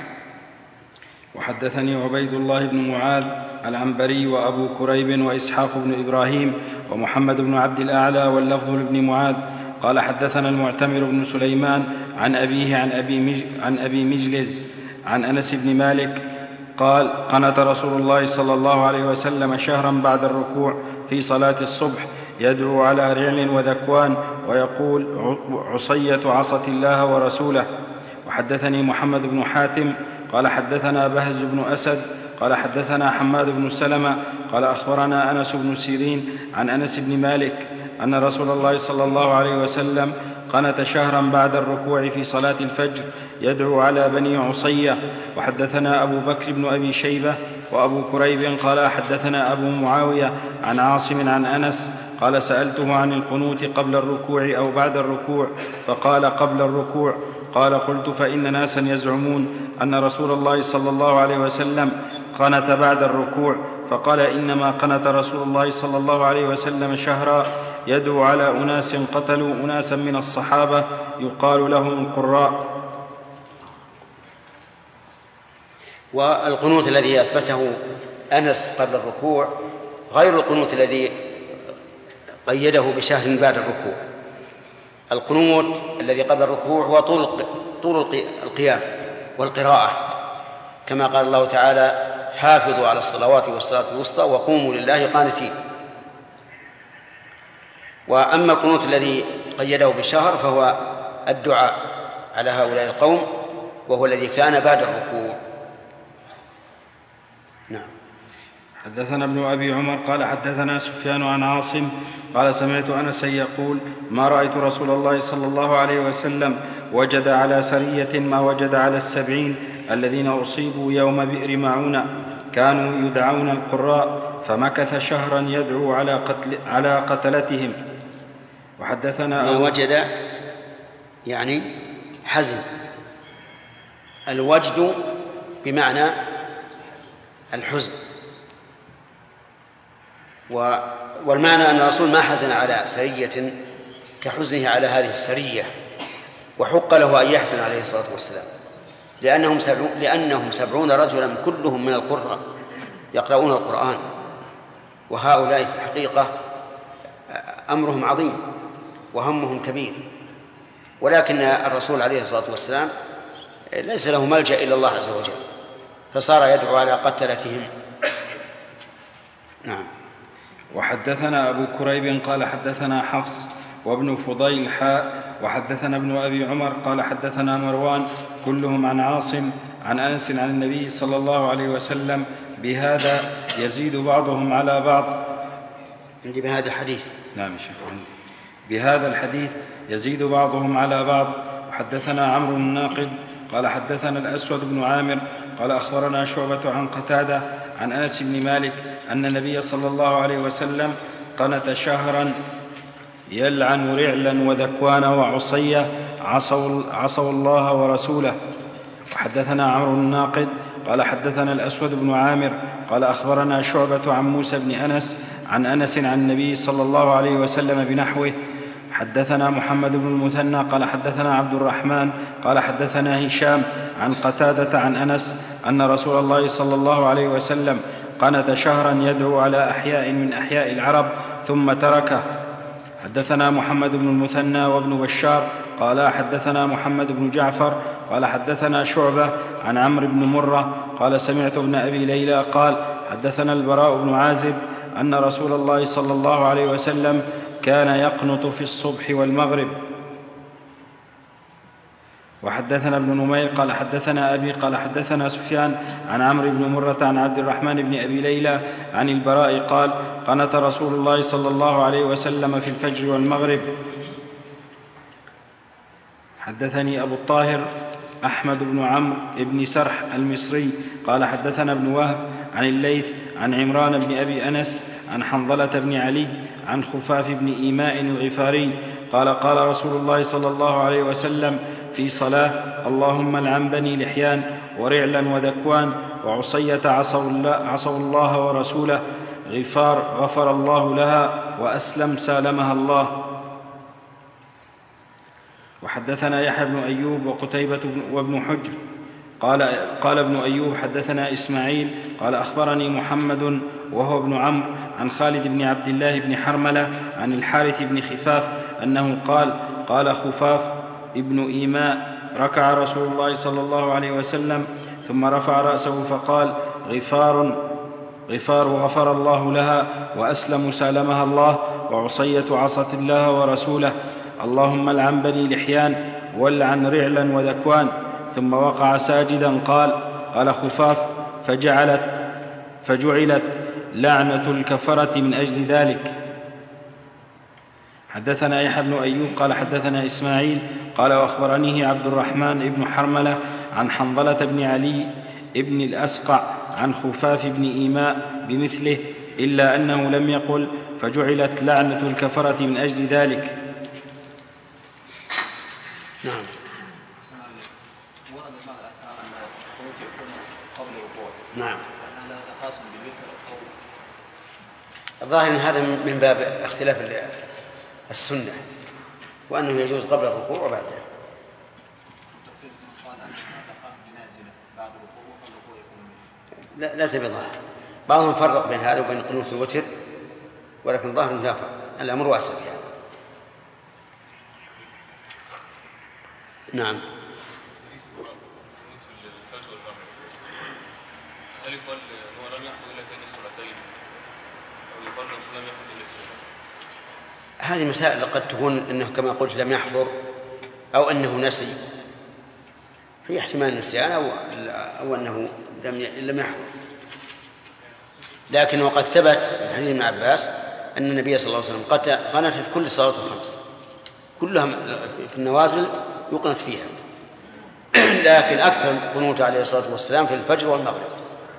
Speaker 3: وحدثني عبيد الله بن معاذ العنبري وأبو كريب وإسحاق بن إبراهيم ومحمد بن عبد الأعلى واللفظ لابن معاذ قال حدثنا المعتمر بن سليمان عن أبيه عن أبي مجلز عن أنس بن مالك قال قنت رسول الله صلى الله عليه وسلم شهرا بعد الركوع في صلاة الصبح يدعو على رعل وذكوان ويقول عصية عصت الله ورسوله. وحدثني محمد بن حاتم قال حدثنا بهز بن أسد قال حدثنا حماد بن سلمة قال أخبرنا أنس بن سيرين عن أنس بن مالك أن رسول الله صلى الله عليه وسلم قنت شهرا بعد الركوع في صلاة الفجر يدعو على بني عصية. وحدثنا أبو بكر بن أبي شيبة وأبو كريب قال حدثنا أبو معاوية عن عاصم عن أنس قال سألته عن القنوت قبل الركوع أو بعد الركوع فقال قبل الركوع. قال قلت فإن ناسا يزعمون أن رسول الله صلى الله عليه وسلم قنت بعد الركوع فقال إنما قنت رسول الله صلى الله عليه وسلم شهرا يدعو على أناس قتلوا أناسا من الصحابة يقال لهم القراء.
Speaker 2: والقنوت الذي أثبته أنس قبل الركوع غير القنوت الذي قيده بشهر بعد الركوع. القنوت الذي قبل الركوع هو طول القيام والقراءة، كما قال الله تعالى حافظوا على الصلوات والصلاة الوسطى وقوموا لله قانتين. وأما القنوت الذي قيده بالشهر فهو الدعاء على هؤلاء القوم، وهو الذي كان بعد الركوع. نعم.
Speaker 3: حدثنا ابن أبي عمر قال حدثنا سفيان عن عاصم قال سمعت أنسا يقول ما رأيت رسول الله صلى الله عليه وسلم وجد على سرية ما وجد على 70 الذين أصيبوا يوم بئر معونة كانوا يدعون القراء فمكث شهرا يدعو على قتلتهم. وحدثنا
Speaker 2: ما وجد يعني حزن، الوجد بمعنى الحزن، والمعنى أن الرسول ما حزن على سرية كحزنه على هذه السرية، وحق له أن يحزن عليه الصلاة والسلام، لأنهم 70 رجلا كلهم من القراء يقرؤون القرآن، وهؤلاء في الحقيقة أمرهم عظيم وهمهم كبير، ولكن الرسول عليه الصلاة والسلام ليس له ملجأ إلا الله عز وجل، فصار يدعو على قتلتهم. نعم.
Speaker 3: وحدثنا أبو كريب قال حدثنا حفص وابن فضيل وحدثنا ابن أبي عمر قال حدثنا مروان كلهم عن عاصم عن أنس عن النبي صلى الله عليه وسلم بهذا يزيد بعضهم على بعض.
Speaker 2: عندي بهذا الحديث.
Speaker 3: نعم شيخ، بهذا الحديث يزيد بعضهم على بعض. وحدثنا عمرو الناقد قال حدثنا الأسود بن عامر قال أخبرنا شعبة عن قتادة عن أنس بن مالك أن النبي صلى الله عليه وسلم قنت شهرا يلعن رعلا وذكوان وعصية عصوا الله ورسوله. وحدثنا عمرو الناقد قال حدثنا الأسود بن عامر قال أخبرنا شعبة عن موسى بن أنس عن أنس عن النبي صلى الله عليه وسلم بنحوه. حدثنا محمد بن المثنى قال حدثنا عبد الرحمن قال حدثنا هشام عن قتادة عن أنس أن رسول الله صلى الله عليه وسلم قنت شهرا يدعو على أحياء من أحياء العرب ثم تركه. حدثنا محمد بن المثنى وابن بشار قال حدثنا محمد بن جعفر قال حدثنا شعبة عن عمرو بن مرة قال سمعت ابن أبي ليلى قال حدثنا البراء بن عازب أن رسول الله صلى الله عليه وسلم كان يقنط في الصبح والمغرب. وحدثنا ابن نمير قال حدثنا أبي قال حدثنا سفيان عن عمرو بن مرة عن عبد الرحمن بن أبي ليلى عن البراء قال قنت رسول الله صلى الله عليه وسلم في الفجر والمغرب. حدثني أبو الطاهر أحمد بن عمرو بن سرح المصري قال حدثنا ابن وهب عن الليث عن عمران بن أبي أنس عن حنظلة بن علي عن خفاف بن إيماء الغفاري قال قال رسول الله صلى الله عليه وسلم في صلاة اللهم العن بني لحيان ورعلا وذكوان وعصية عصوا الله ورسوله غفار غفر الله لها وأسلم سالمها الله. وحدثنا يحيى بن أيوب وقتيبة وابن حجر قال ابن أيوب حدثنا إسماعيل قال أخبرني محمد وهو ابن عمرو عن خالد بن عبد الله بن حرملة عن الحارث بن خفاف أنه قال خفاف ابن إيماء ركع رسول الله صلى الله عليه وسلم ثم رفع رأسه فقال غفار غفر الله لها، وأسلم سالمها الله، وعصية عصت الله ورسوله، اللهم العن بني لحيان والعن رعلا وذكوان. ثم وقع ساجدا قال خفاف فجعلت لعنة الكفرة من أجل ذلك. حدثنا يحيى بن أيوب قال حدثنا إسماعيل قال وأخبرنيه عبد الرحمن بن حرملة عن حنظلة بن علي ابن الأسقع عن خفاف بن إيماء بمثله، إلا أنه لم يقل فجعلت لعنة الكفرة من أجل ذلك.
Speaker 2: نعم.
Speaker 5: ورد بعض الآثار أن القنوت يكون قبل الركوع.
Speaker 2: نعم.
Speaker 5: هذا خاص بالوتر أو
Speaker 2: الظاهر أن هذا من باب اختلاف السنة، وأنه يجوز قبل الركوع وبعده. لا ليس بظاهر، بعضهم فرق بين هذا وبين قنوت الوتر، ولكن ظاهر لا فرق، الأمر واسع يعني. نعم.
Speaker 7: هل يقال هو لم يحضر إلا ثاني الصلاتين أو يقال لم يحضر إلا ثاني؟
Speaker 2: هذه مسائل قد تكون أنه كما قلت لم يحضر أو أنه نسي، في احتمال النسيان أو أنه لم يحضر. لكن وقد ثبت من حديث ابن عباس أن النبي صلى الله عليه وسلم قنت في كل الصلوات الخمس كلها في النوازل يقنت فيها، لكن أكثر قنوت عليه الصلاة والسلام في الفجر والمغرب.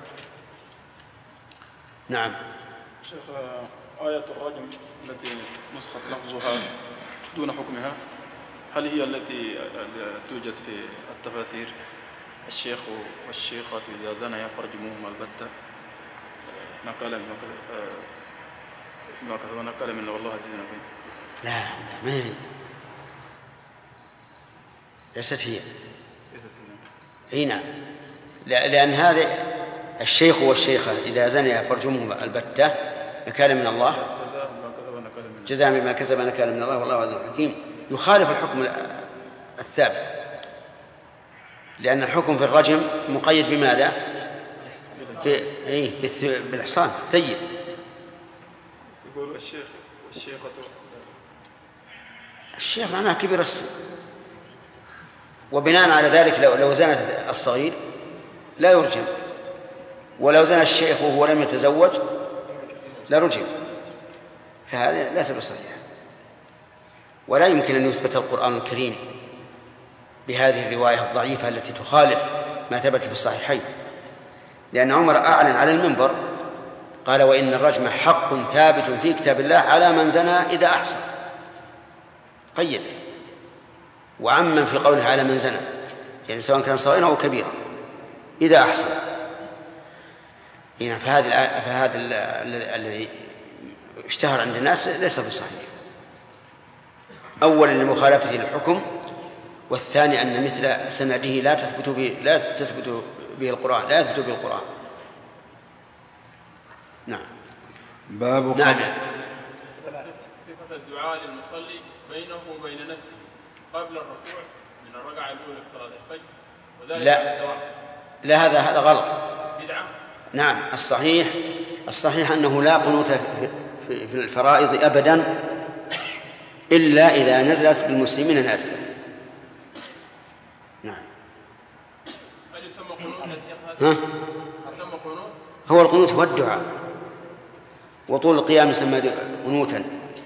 Speaker 2: نعم.
Speaker 8: شيخ، آية الرجم التي نسخت لفظها دون حكمها، هل هي التي توجد في التفاسير الشيخ والشيخة إذا زنيا فرجموهما البتة نقل من والله عزيز حكيم؟
Speaker 2: لا ما هي، ليست هي. اي نعم، لأن هذا الشيخ والشيخة إذا زنيا فرجموهما البتة نكال من الله، جزاء بما كسب نكال من الله والله عزيز حكيم، يخالف الحكم الثابت، لأن الحكم في الرجم مقيد بماذا؟ بالإحصان سيء.
Speaker 8: يقول الشيخ والشيخة،
Speaker 2: الشيخ معناه كبير السن، وبناء على ذلك لو زنت الصغير لا يرجم، ولو زنى الشيخ وهو لم يتزوج لا رجم، فهذا ليس بصحيح. ولا يمكن أن يثبت القرآن الكريم بهذه الرواية الضعيفة التي تخالف ما ثبت في الصحيحين، لأن عمر أعلن على المنبر قال وإن الرجم حق ثابت في كتاب الله على من زنى إذا أحصن، قيد وعمن في قوله على من زنى، يعني سواء كان صغيرا أو كبيرا إذا أحصن. فهذا الذي اشتهر عند الناس ليس بصحيح، أولا لمخالفة الحكم، والثاني أن مثل سنده لا تثبت به القرآن. نعم.
Speaker 3: باب
Speaker 2: نعم.
Speaker 9: صفة الدعاء للمصلي بينه وبين نفسه قبل الركوع من الركعة الأولى في صلاة الفجر، وذلك
Speaker 2: لا هذا غلط،
Speaker 9: بدعة.
Speaker 2: نعم. الصحيح أنه لا قنوت في الفرائض أبدا إلا إذا نزلت بالمسلمين نازلة. نعم.
Speaker 9: هل يسمى قنوت؟ يسمى قنوت؟
Speaker 2: هو القنوت هو الدعاء، وطول القيام يسمى قنوتا.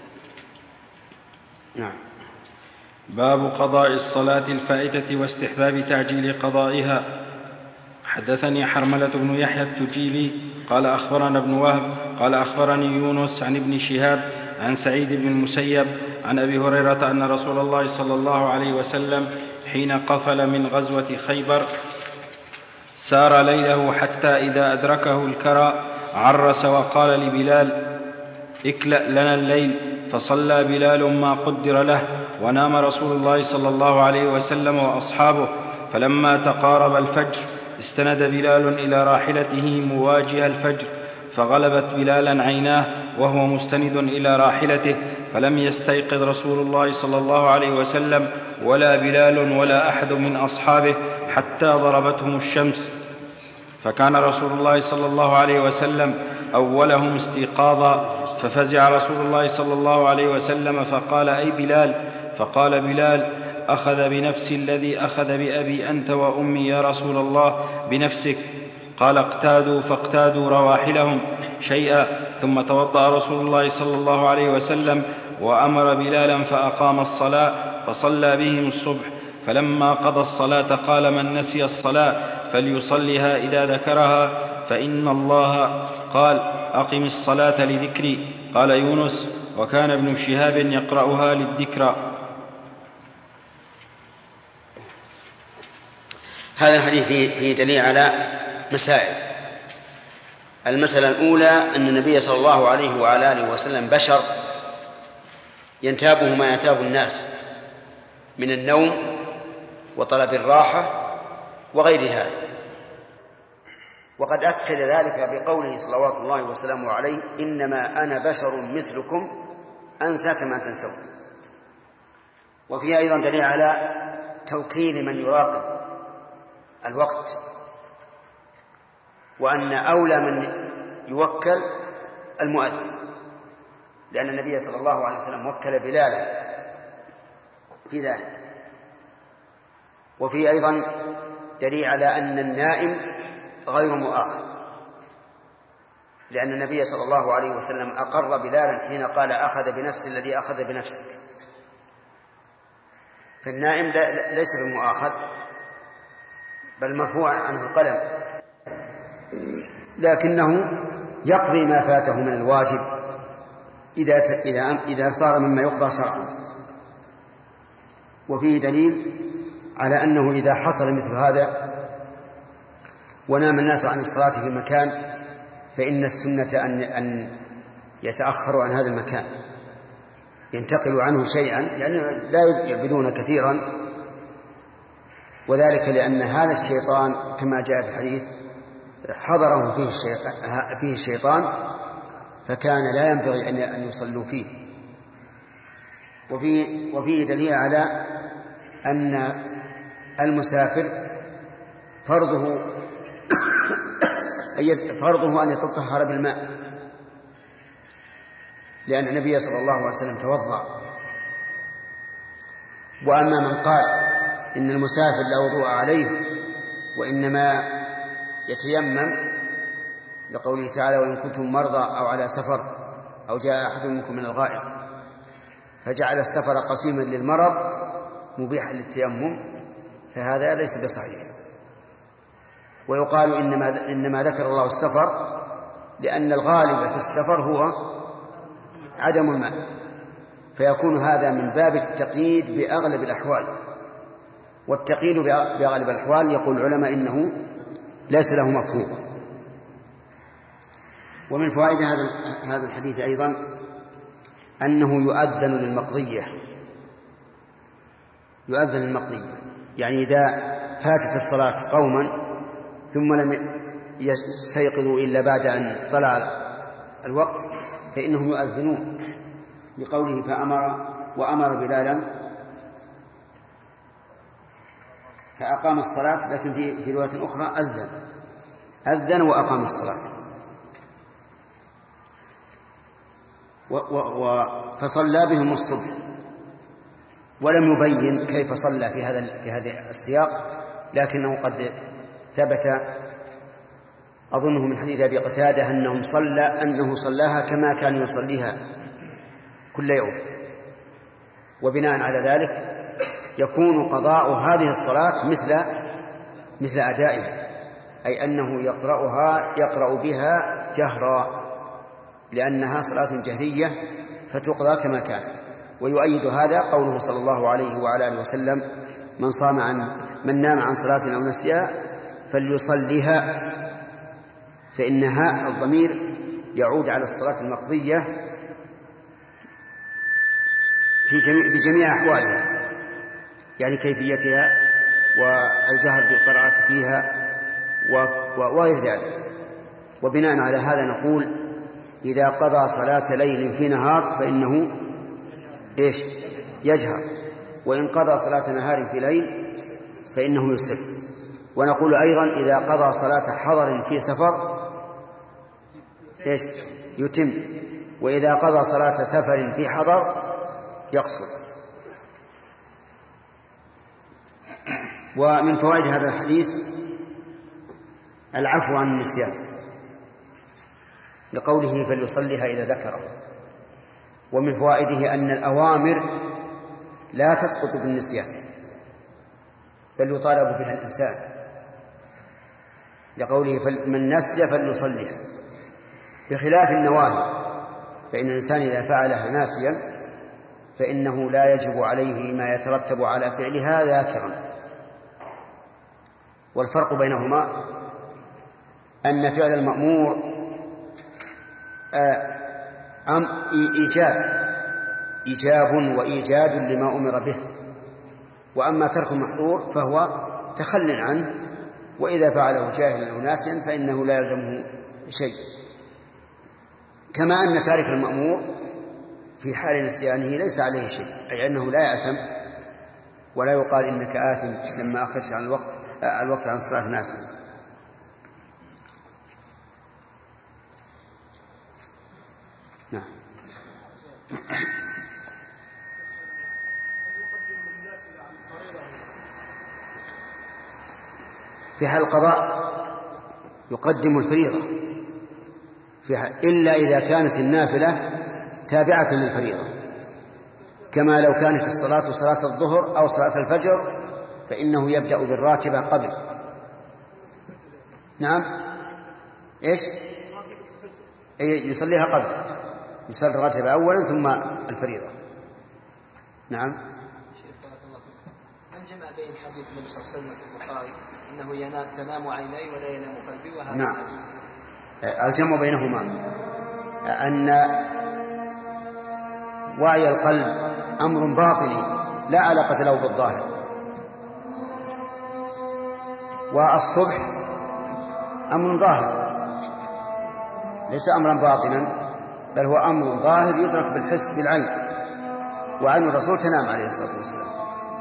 Speaker 2: نعم.
Speaker 3: باب قضاء الصلاة الفائتة واستحباب تعجيل قضائها. حدثني حرملة بن يحيى التجيبي قال أخبرنا ابن وهب قال أخبرني يونس عن ابن شهاب عن سعيد بن المسيب عن أبي هريرة أن رسول الله صلى الله عليه وسلم حين قفل من غزوة خيبر سار ليله حتى إذا أدركه الكرى عرس وقال لبلال اكلأ لنا الليل، فصلى بلال ما قدر له، ونام رسول الله صلى الله عليه وسلم وأصحابه. فلما تقارب الفجر استند بلال إلى راحلته مواجه الفجر، فغلبت بلالا عيناه وهو مستند إلى راحلته، فلم يستيقظ رسول الله صلى الله عليه وسلم ولا بلال ولا أحد من أصحابه حتى ضربتهم الشمس. فكان رسول الله صلى الله عليه وسلم أولهم استيقاظا، ففزع رسول الله صلى الله عليه وسلم فقال: أي بلال؟ فقال بلال: أخذ بنفسي الذي أخذ بأبي أنت وأمي يا رسول الله، بنفسك. قال: اقتادوا، فاقتادوا رواحلهم شيئا، ثم توضأ رسول الله صلى الله عليه وسلم وأمر بلالا فأقام الصلاة، فصلى بهم الصبح. فلما قضى الصلاة قال: من نسي الصلاة فليصلها إذا ذكرها، فإن الله قال: أقم الصلاة لذكري. قال يونس: وكان ابن شهاب يقرأها للذكرى.
Speaker 2: هذا الحديث فيه دليل على مسائل. المسألة الأولى أن النبي صلى الله عليه وعلى آله وسلم بشر ينتابه ما ينتاب الناس من النوم وطلب الراحة وغير هذا، وقد أكد ذلك بقوله صلوات الله وسلامه عليه: إنما أنا بشر مثلكم أنسى كما تنسون. وفيها أيضا دليل على توكيل من يراقب الوقت، وأن أولى من يوكل المؤذن، لأن النبي صلى الله عليه وسلم وكل بلالا في ذلك. وفيه أيضا دليل على أن النائم غير مؤاخذ، لأن النبي صلى الله عليه وسلم أقر بلالا حين قال: أخذ بنفس الذي أخذ بنفسك. فالنائم ليس بمؤاخذ، بل مرفوع عنه القلم، لكنه يقضي ما فاته من الواجب إذا صار مما يقضى شرعا. وفيه دليل على أنه إذا حصل مثل هذا ونام الناس عن الصلاة في مكان، فإن السنة أن يتأخروا عن هذا المكان، ينتقلوا عنه شيئا، يعني لا يعبدون كثيرا، وذلك لأن هذا الشيطان كما جاء في الحديث حضرهم فيه الشيطان، فكان لا ينبغي أن يصلوا فيه. وفيه دليل على أن المسافر فرضه أن يتطهر بالماء، لأن النبي صلى الله عليه وسلم توضأ. وأما من قال إن المسافر لا وضوء عليه وإنما يتيمم لقوله تعالى: وإن كنتم مرضى أو على سفر أو جاء أحد منكم من الغائط، فجعل السفر قسيما للمرض مبيحا للتيمم، فهذا ليس بصحيح. ويقال إنما ذكر الله السفر لأن الغالب في السفر هو عدم الماء، فيكون هذا من باب التقييد بأغلب الأحوال. والتقييد بأغلب الأحوال يقول العلماء إنه ليس له مفهوم. ومن فوائد هذا الحديث أيضا أنه يؤذن للمقضية، يعني إذا فاتت الصلاة قوما ثم لم يستيقظوا إلا بعد أن طلع الوقت فإنهم يؤذنون، لقوله وأمر بلالا فأقام الصلاة، لكن في رواية أخرى أذن وأقام الصلاة. فصلى بهم الصبح، ولم يبين كيف صلى في هذا السياق، لكنه قد ثبت أظنه من حديث أبي قتادة أنه صلاها كما كان يصليها كل يوم. وبناء على ذلك يكون قضاء هذه الصلاة مثل أدائها، أي أنه يقرأ بها جهرا، لأنها صلاة جهرية فتقضى كما كانت. ويؤيد هذا قوله صلى الله عليه وعلى آله وسلم: من نام عن صلاة أو نسيها فليصليها، فإنها الضمير يعود على الصلاة المقضية بجميع أحوالها، يعني كيفيتها والجهر بالقراءة فيها وغير ذلك. وبناء على هذا نقول إذا قضى صلاة ليل في نهار فإنه يجهر، وإن قضى صلاة نهار في ليل فإنه يسر. ونقول أيضا إذا قضى صلاة حضر في سفر يتم، وإذا قضى صلاة سفر في حضر يقصر. ومن فوائد هذا الحديث العفو عن النسيان، لقوله فليصلها إذا ذكره. ومن فوائده أن الأوامر لا تسقط بالنسيان بل يطالب بها الإنسان، لقوله من نسي فليصلها، بخلاف النواهي فإن الإنسان إذا فعلها ناسيا فإنه لا يجب عليه ما يترتب على فعلها ذاكرا. والفرق بينهما أن فعل المأمور إيجاب وإيجاد لما أمر به، وأما ترك المحظور فهو تخل عنه، وإذا فعله جاهلا أو ناسيا فإنه لا يلزمه شيء. كما أن تارك المأمور في حال نسيانه ليس عليه شيء، أي أنه لا يأثم ولا يقال إنك آثم لما أخرجت عن الوقت عن الصلاة ناسيا. نعم. في حال القضاء يقدم الفريضة إلا إذا كانت النافلة تابعة للفريضة، كما لو كانت الصلاة صلاة الظهر أو صلاة الفجر فإنه يبدأ بالراتبة قبل. نعم يصليها قبل، يصلي الراتبة أولا ثم الفريضة. نعم.
Speaker 5: من جمع بين حديث النبي صلى الله عليه وسلم في البخاري أنه تنام عيني ولا ينام قلبي، وهذا
Speaker 2: نعم. الجمع بينهما أن وعي القلب أمر باطني لا علاقة له بالظاهر، والصبح أمر ظاهر ليس أمرا باطنا، بل هو أمر ظاهر يدرك بالحس بالعين، وعين الرسول تنام عليه الصلاة والسلام.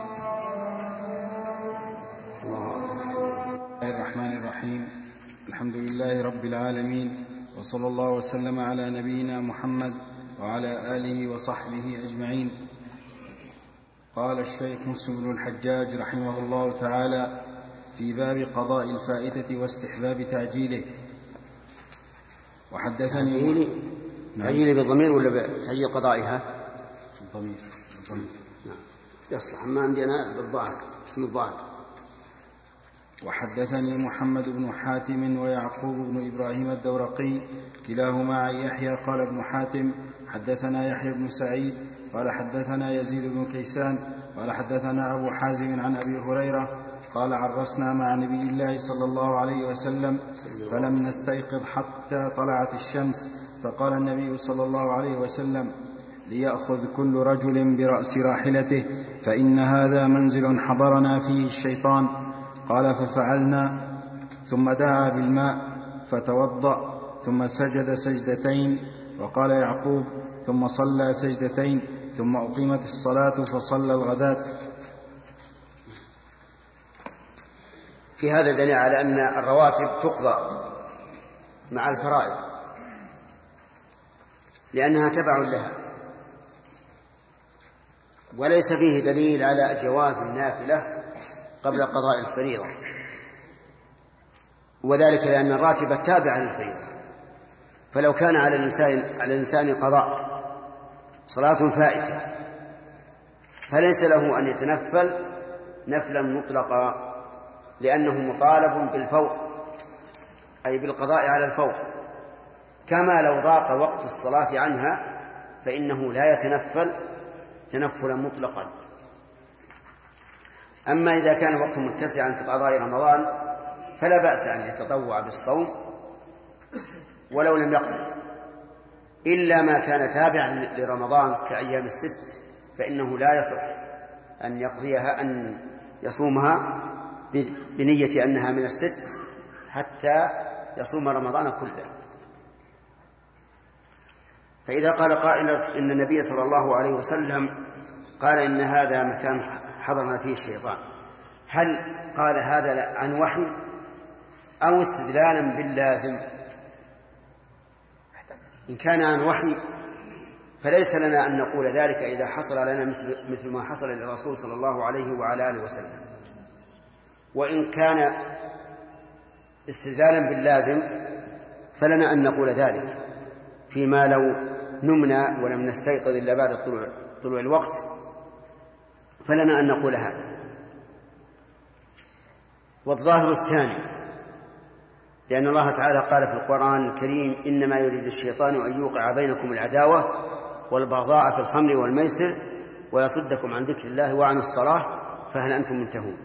Speaker 3: الرحمن الرحيم. الحمد لله رب العالمين، وصلى الله وسلم على نبينا محمد وعلى آله وصحبه أجمعين. قال الشيخ مسلم بن الحجاج رحمه الله تعالى في باب قضاء الفائتة واستحباب تعجيله. وحدثني
Speaker 2: تعجيله بالضمير ولا بتعجيل قضائها؟
Speaker 3: بالضمير.
Speaker 2: نعم يصلح، أما عندنا بالظاهر اسم الظاهر.
Speaker 3: وحدثني محمد بن حاتم ويعقوب بن إبراهيم الدورقي كلاهما عن يحيى قال ابن حاتم حدثنا يحيى بن سعيد قال حدثنا يزيد بن كيسان قال حدثنا أبو حازم عن أبي هريرة قال عرسنا مع نبي الله صلى الله عليه وسلم فلم نستيقظ حتى طلعت الشمس، فقال النبي صلى الله عليه وسلم ليأخذ كل رجل برأس راحلته فإن هذا منزل حضرنا فيه الشيطان. قال ففعلنا، ثم دعا بالماء فتوضأ ثم سجد سجدتين. وقال يعقوب ثم صلى سجدتين ثم أقيمت الصلاة فصلى الغداة.
Speaker 2: في هذا دليل على أن الرواتب تقضى مع الفرائض لأنها تبع لها، وليس فيه دليل على جواز النافلة قبل قضاء الفريضة، وذلك لأن الراتبة تابعة للفريضة. فلو كان على الإنسان قضاء صلاة فائتة فليس له أن يتنفل نفلا مطلقا، لأنه مطالب بالفور أي بالقضاء على الفور، كما لو ضاق وقت الصلاة عنها فإنه لا يتنفل تنفلا مطلقا. أما إذا كان وقت متسعا كقضاء رمضان فلا بأس أن يتطوع بالصوم ولو لم يقضي، إلا ما كان تابعا لرمضان كأيام الست فإنه لا يصح أن يقضيها أن يصومها بنية أنها من الست حتى يصوم رمضان كله. فإذا قال قائل إن النبي صلى الله عليه وسلم قال إن هذا مكان حضرنا فيه الشيطان، هل قال هذا عن وحي أو استدلالا باللازم؟ إن كان عن وحي فليس لنا أن نقول ذلك إذا حصل لنا مثل ما حصل للرسول صلى الله عليه وعلى آله وسلم. وإن كان استدلالا باللازم فلنا أن نقول ذلك فيما لو نمنا ولم نستيقظ إلا بعد طلوع الوقت، فلنا أن نقول هذا. والظاهر الثاني، لأن الله تعالى قال في القرآن الكريم إنما يريد الشيطان أن يوقع بينكم العداوة والبغضاء في الخمر والميسر ويصدكم عن ذكر الله وعن الصلاة فهل أنتم منتهون.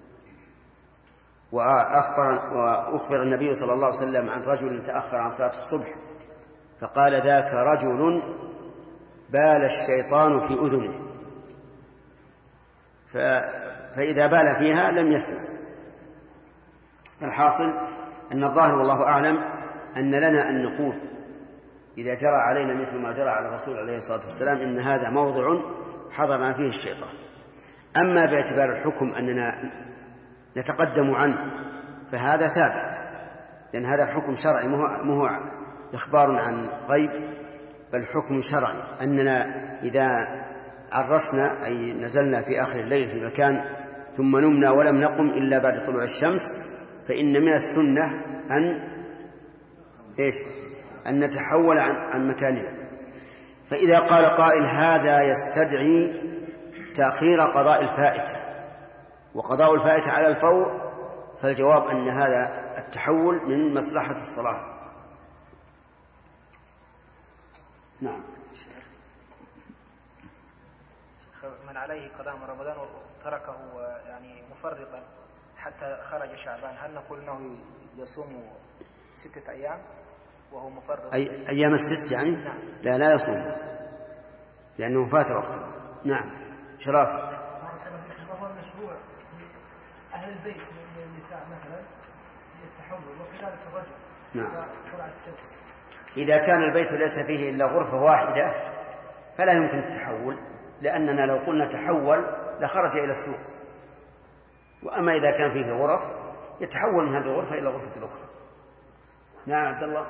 Speaker 2: وأخبر النبي صلى الله عليه وسلم عن رجل تأخر عن صلاة الصبح فقال ذاك رجل بال الشيطان في أذنه، فإذا بال فيها لم يسمع. الحاصل أن الظاهر والله أعلم أن لنا أن نقول إذا جرى علينا مثل ما جرى على الرسول عليه الصلاة والسلام إن هذا موضع حضرنا فيه الشيطان. أما باعتبار الحكم أننا نتقدم عنه فهذا ثابت، لأن هذا حكم شرعي مو إخبار عن غيب، بل حكم شرعي أننا إذا عرسنا أي نزلنا في آخر الليل في مكان ثم نمنا ولم نقم إلا بعد طلوع الشمس فإن من السنة أن نتحول عن مكاننا. فإذا قال قائل هذا يستدعي تأخير قضاء الفائتة وقضاء الفائتة على الفور، فالجواب أن هذا التحول من مصلحة الصلاة. نعم.
Speaker 10: من عليه قضاء رمضان وتركه يعني مفرطا حتى خرج شعبان، هل نقول أنه يصوم 6 أيام وهو مفرط؟
Speaker 2: أيام الست يعني؟ نعم. لا يصوم لأنه فات وقته. نعم. شراف.
Speaker 6: هو مشروع أهل البيت من النساء مثلا التحول وكذلك الرجل.
Speaker 2: نعم.
Speaker 6: طلعت الشمس.
Speaker 2: إذا كان البيت ليس فيه إلا غرفة واحدة فلا يمكن التحول، لأننا لو قلنا تحول لخرج إلى السوق. وأما إذا كان فيه غرف يتحول من هذه الغرفة إلى الغرفة الأخرى. نعم عبد الله.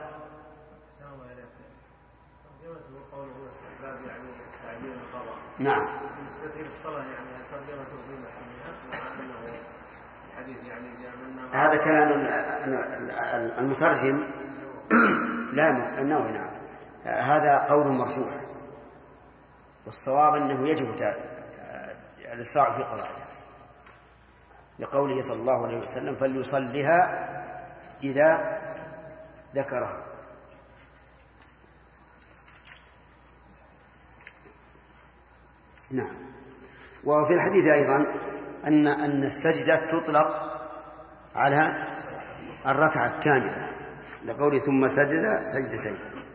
Speaker 2: نعم.
Speaker 11: بالنسبة للصلاة يعني ترجمته في محلها وأنه الحديث يعني جاء منه
Speaker 2: هذا كلام المترجم لا النووي. نعم. هذا قول مرجوح، والصواب أنه يجب الإسراع في قضائها لقوله صلى الله عليه وسلم فليصلها إذا ذكرها. نعم. وفي الحديث أيضا أن السجدة تطلق على الركعة الكاملة لقوله ثم سجد سجدتين.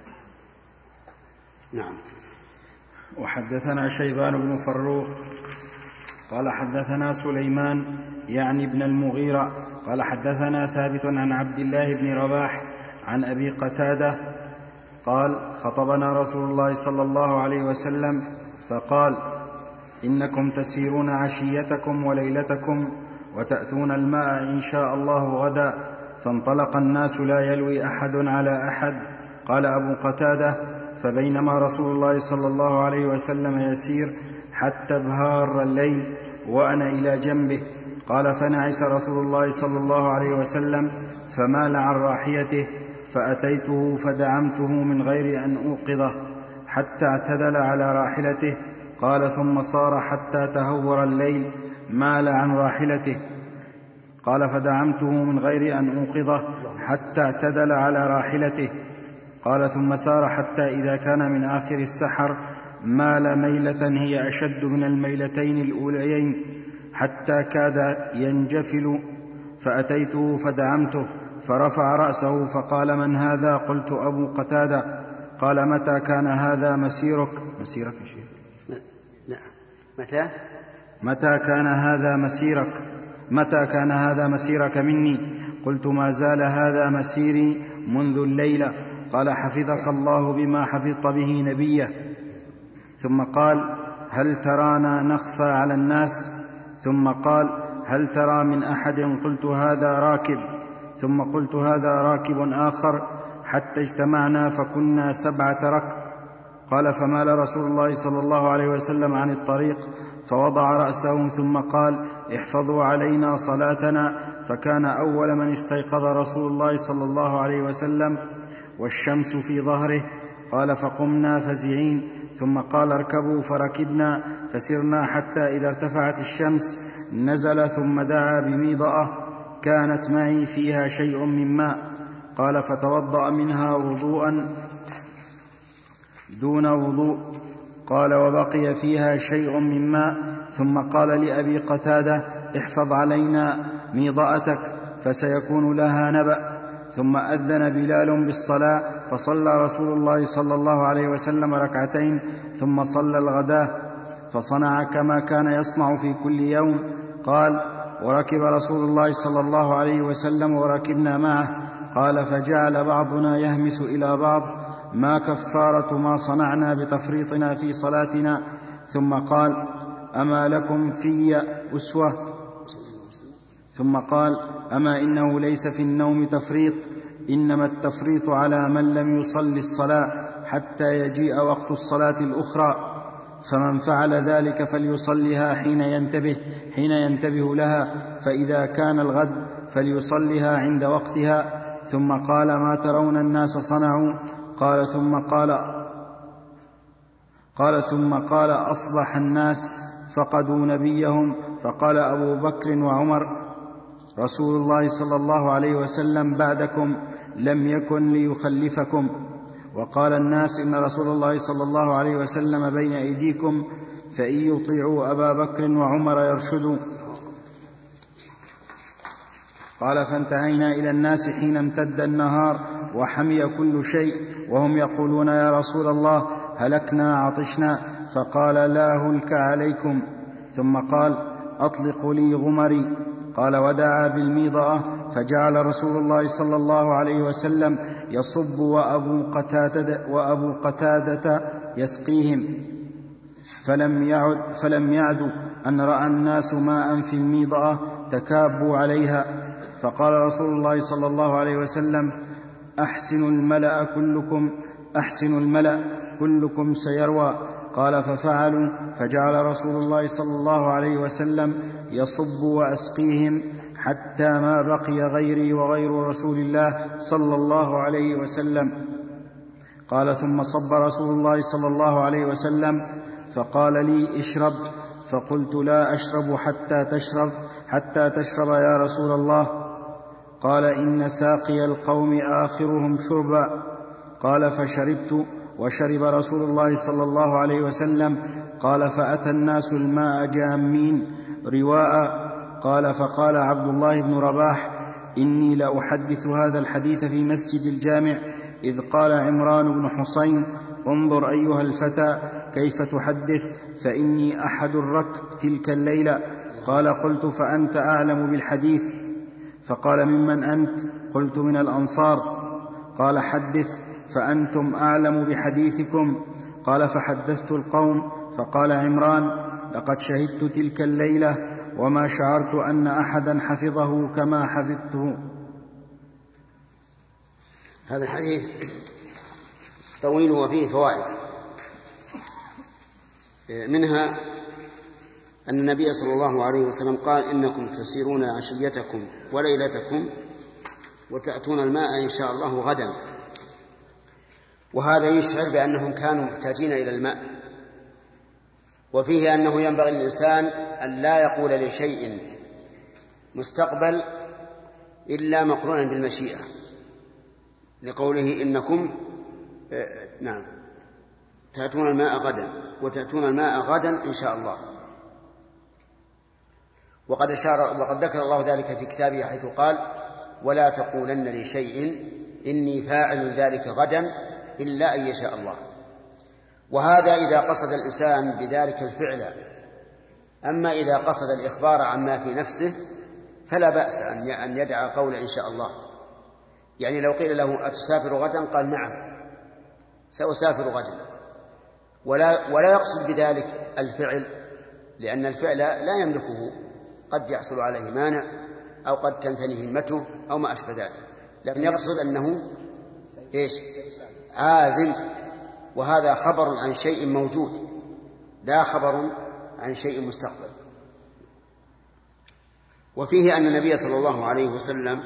Speaker 2: نعم.
Speaker 3: وحدثنا شيبان بن فروخ قال حدثنا سليمان يعني بن المغيرة قال حدثنا ثابت عن عبد الله بن رباح عن أبي قتادة قال خطبنا رسول الله صلى الله عليه وسلم فقال إنكم تسيرون عشيتكم وليلتكم وتأتون الماء إن شاء الله غدا، فانطلق الناس لا يلوي أحد على أحد. قال أبو قتادة فبينما رسول الله صلى الله عليه وسلم يسير حتى ابهار الليل وأنا إلى جنبه. قال فنعس رسول الله صلى الله عليه وسلم فمال عن راحيته فأتيته فدعمته من غير أن أوقظه حتى اعتدل على راحلته. قال ثم صار حتى تهور الليل مال عن راحلته. قال فدعمته من غير أن أوقظه حتى اعتدل على راحلته. قال ثم سار حتى إذا كان من آخر السحر مال ميلة هي أشد من الميلتين الأوليين حتى كاد ينجفل، فأتيته فدعمته فرفع رأسه فقال من هذا؟ قلت أبو قتادة. قال متى كان هذا مسيرك؟ مسيرك شيء؟
Speaker 2: نعم.
Speaker 3: متى كان هذا مسيرك مني؟ قلت: ما زال هذا مسيري منذ الليلة. قال: حفظك الله بما حفظت به نبيه. ثم قال: هل ترانا نخفى على الناس؟ ثم قال: هل ترى من أحد؟ قلت: هذا راكب. ثم قلت: هذا راكب آخر، حتى اجتمعنا فكنا 7 ركب. قال: فمال رسول الله صلى الله عليه وسلم عن الطريق فوضع رأسه ثم قال: احفظوا علينا صلاتنا. فكان أول من استيقظ رسول الله صلى الله عليه وسلم والشمس في ظهره. قال: فقمنا فزعين. ثم قال: اركبوا. فركبنا فسرنا حتى إذا ارتفعت الشمس نزل، ثم دعا بميضأة كانت معي فيها شيء من ماء. قال: فتوضأ منها وضوءا دون وضوء. قال: وبقي فيها شيء من ماء. ثم قال لأبي قتادة: احفظ علينا ميضأتك فسيكون لها نبأ. ثم أذن بلال بالصلاة، فصلى رسول الله صلى الله عليه وسلم 2 ركعتين، ثم صلى الغداة، فصنع كما كان يصنع في كل يوم. قال: وركب رسول الله صلى الله عليه وسلم وركبنا معه. قال: فجعل بعضنا يهمس إلى بعض: ما كفارة ما صنعنا بتفريطنا في صلاتنا؟ ثم قال: أما لكم في أسوة؟ ثم قال: أما إنه ليس في النوم تفريط، إنما التفريط على من لم يصل الصلاة حتى يجيء وقت الصلاة الأخرى، فمن فعل ذلك فليصلها حين ينتبه لها، فإذا كان الغد فليصلها عند وقتها. ثم قال: ما ترون الناس صنعوا؟ قال: ثم قال: أصبح الناس فقدوا نبيهم. فقال أبو بكر وعمر: رسول الله صلى الله عليه وسلم بعدكم لم يكن ليخلفكم. وقال الناس: إن رسول الله صلى الله عليه وسلم بين أيديكم، فإن يطيعوا أبا بكر وعمر يرشدوا. قال: فانتهينا إلى الناس حين امتد النهار وحمي كل شيء، وهم يقولون: يا رسول الله هلكنا عطشنا. فقال: لا هلك عليكم. ثم قال: أطلقوا لي غمري. قال: ودعا بالميضأة، فجعل رسول الله صلى الله عليه وسلم يصب وأبو قتادة يسقيهم. فلم يعد أن رأى الناس ماء في الميضأة تكابوا عليها. فقال رسول الله صلى الله عليه وسلم: أحسنوا الملأ كلكم سيروى. قال: ففعلوا، فجعل رسول الله صلى الله عليه وسلم يصب وأسقيهم حتى ما بقي غيري وغير رسول الله صلى الله عليه وسلم. قال: ثم صب رسول الله صلى الله عليه وسلم، فقال لي: اشرب. فقلت: لا أشرب حتى تشرب يا رسول الله. قال: إن ساقي القوم آخرهم شربا. قال: فشربت، وشرب رسول الله صلى الله عليه وسلم. قال: فأتى الناس الماء جامين رواء. قال: فقال عبد الله بن رباح: إني لأحدث هذا الحديث في مسجد الجامع، إذ قال عمران بن حسين: انظر أيها الفتى كيف تحدث، فإني أحد الركب تلك الليلة. قال: قلت: فأنت أعلم بالحديث. فقال: ممن أنت؟ قلت: من الأنصار. قال: حدث، فأنتم أعلم بحديثكم. قال: فحدثت القوم. فقال عمران: لقد شهدت تلك الليلة وما شعرت أن أحدا حفظه كما حفظته.
Speaker 2: هذا الحديث طويل وفيه فوائد، منها أن النبي صلى الله عليه وسلم قال: إنكم تسيرون عشيتكم وليلتكم وتأتون الماء إن شاء الله غدا. وهذا يشعر بأنهم كانوا محتاجين إلى الماء. وفيه أنه ينبغي للإنسان أن لا يقول لشيء مستقبل إلا مقرونا بالمشيئة، لقوله: إنكم تأتون الماء غدا وتأتون الماء غدا إن شاء الله. وقد ذكر الله ذلك في كتابه حيث قال: ولا تقولن لشيء إني فاعل ذلك غدا إلا أن يشاء الله. وهذا إذا قصد الإنسان بذلك الفعل أما إذا قصد الإخبار عما في نفسه فلا بأس أن يدعى قول إن شاء الله. يعني لو قيل له أتسافر غدا؟ قال نعم سأسافر غدا، ولا يقصد بذلك الفعل، لأن الفعل لا يملكه، قد يحصل عليه مانع أو قد تنتهي همته أو ما أشبه ذلك، لكن يقصد أنه عازم، وهذا خبر عن شيء موجود لا خبر عن شيء مستقبل. وفيه أن النبي صلى الله عليه وسلم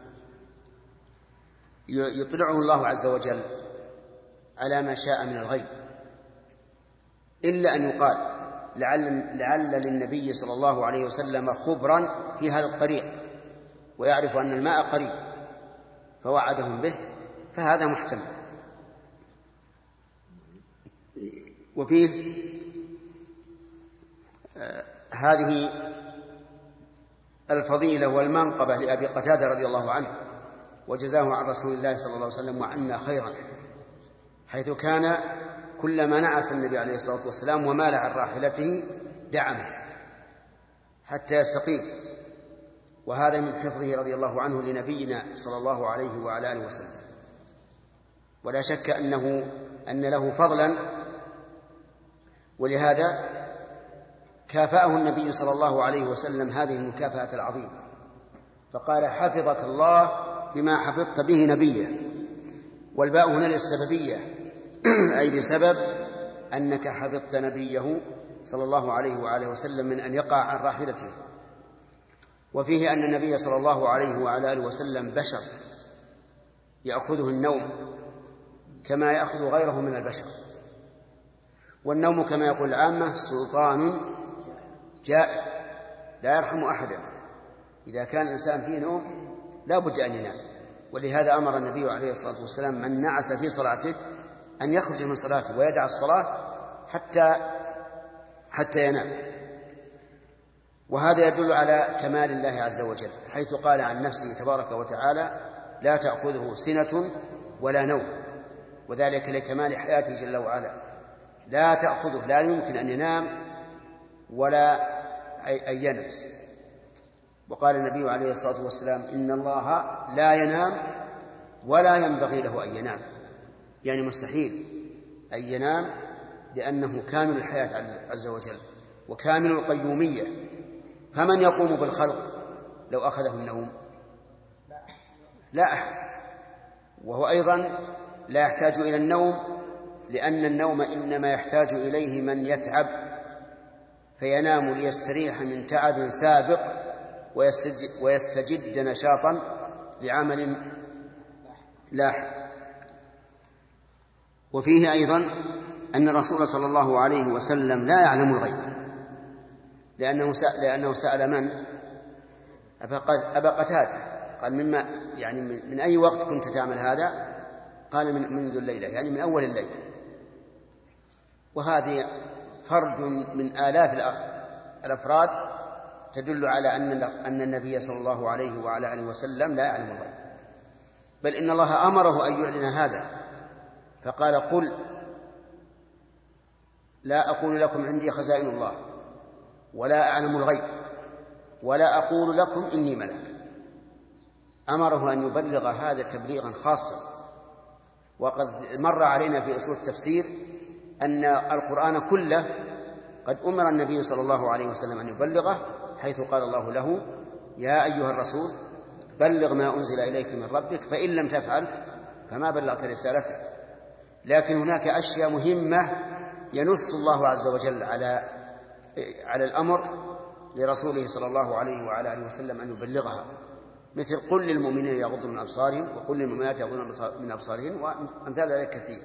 Speaker 2: يطلعه الله عز وجل على ما شاء من الغيب، إلا أن يقال لعل للنبي صلى الله عليه وسلم خبرا في هذا الطريق ويعرف أن الماء قريب فوعدهم به، فهذا محتمل. وفيه هذه الفضيلة والمنقبة لأبي قتادة رضي الله عنه وجزاه عن رسول الله صلى الله عليه وسلم وعنا خيرا، حيث كان كلما نعس النبي عليه الصلاة والسلام ومال عن راحلته دعمه حتى يستقيم، وهذا من حفظه رضي الله عنه لنبينا صلى الله عليه وعلى آله وسلم. ولا شك أن له فضلا، ولهذا كافأه النبي صلى الله عليه وسلم هذه المكافأة العظيمة، فقال حفظك الله بما حفظت به نبيه، والباء هنا للسببية أي بسبب أنك حفظت نبيه صلى الله عليه وآله وسلم من أن يقع عن راحلته. وفيه أن النبي صلى الله عليه وعلى آله وسلم بشر يأخذه النوم كما يأخذ غيره من البشر، والنوم كما يقول العامة سلطان جائر لا يرحم أحدا، إذا كان الإنسان فيه نوم لا بد أن ينام. ولهذا أمر النبي عليه الصلاة والسلام من نعس في صلاته أن يخرج من صلاته ويدع الصلاة حتى ينام. وهذا يدل على كمال الله عز وجل، حيث قال عن نفسه تبارك وتعالى لا تأخذه سنة ولا نوم، وذلك لكمال حياته جل وعلا، لا تأخذه، لا يمكن أن ينام ولا أن ينعس. وقال النبي عليه الصلاة والسلام إن الله لا ينام ولا ينبغي له أن ينام، يعني مستحيل أن ينام، لأنه كامل الحياة عز وجل وكامل القيومية. فمن يقوم بالخلق لو أخذه النوم؟ لا أحد. وهو أيضا لا يحتاج إلى النوم، لأن النوم إنما يحتاج إليه من يتعب فينام ليستريح من تعب سابق ويستجد نشاطا لعمل لاحق. وفيه أيضا أن الرسول صلى الله عليه وسلم لا يعلم الغيب، لأنه سأل من؟ أبا قتادة، قال مما يعني من أي وقت كنت تعمل هذا؟ قال منذ الليلة، يعني من أول الليل. وهذه فرد من آلاف الأفراد تدل على أن النبي صلى الله عليه وعلى آله وسلم لا يعلم الغيب، بل إن الله أمره أن يعلن هذا، فقال قل لا أقول لكم عندي خزائن الله ولا أعلم الغيب ولا أقول لكم إني ملك. أمره أن يبلغ هذا تبليغا خاصا. وقد مر علينا في أصول التفسير أن القرآن كله قد أمر النبي صلى الله عليه وسلم أن يبلغه، حيث قال الله له يا أيها الرسول بلغ ما أنزل إليك من ربك فإن لم تفعل فما بلغت رسالته. لكن هناك أشياء مهمة ينص الله عز وجل على الأمر لرسوله صلى الله عليه وعلى آله وسلم أن يبلغها، مثل قل للمؤمنين يغضوا من أبصارهم وقل للمؤمنات يغضن من أبصارهن وأمثال ذلك كثير.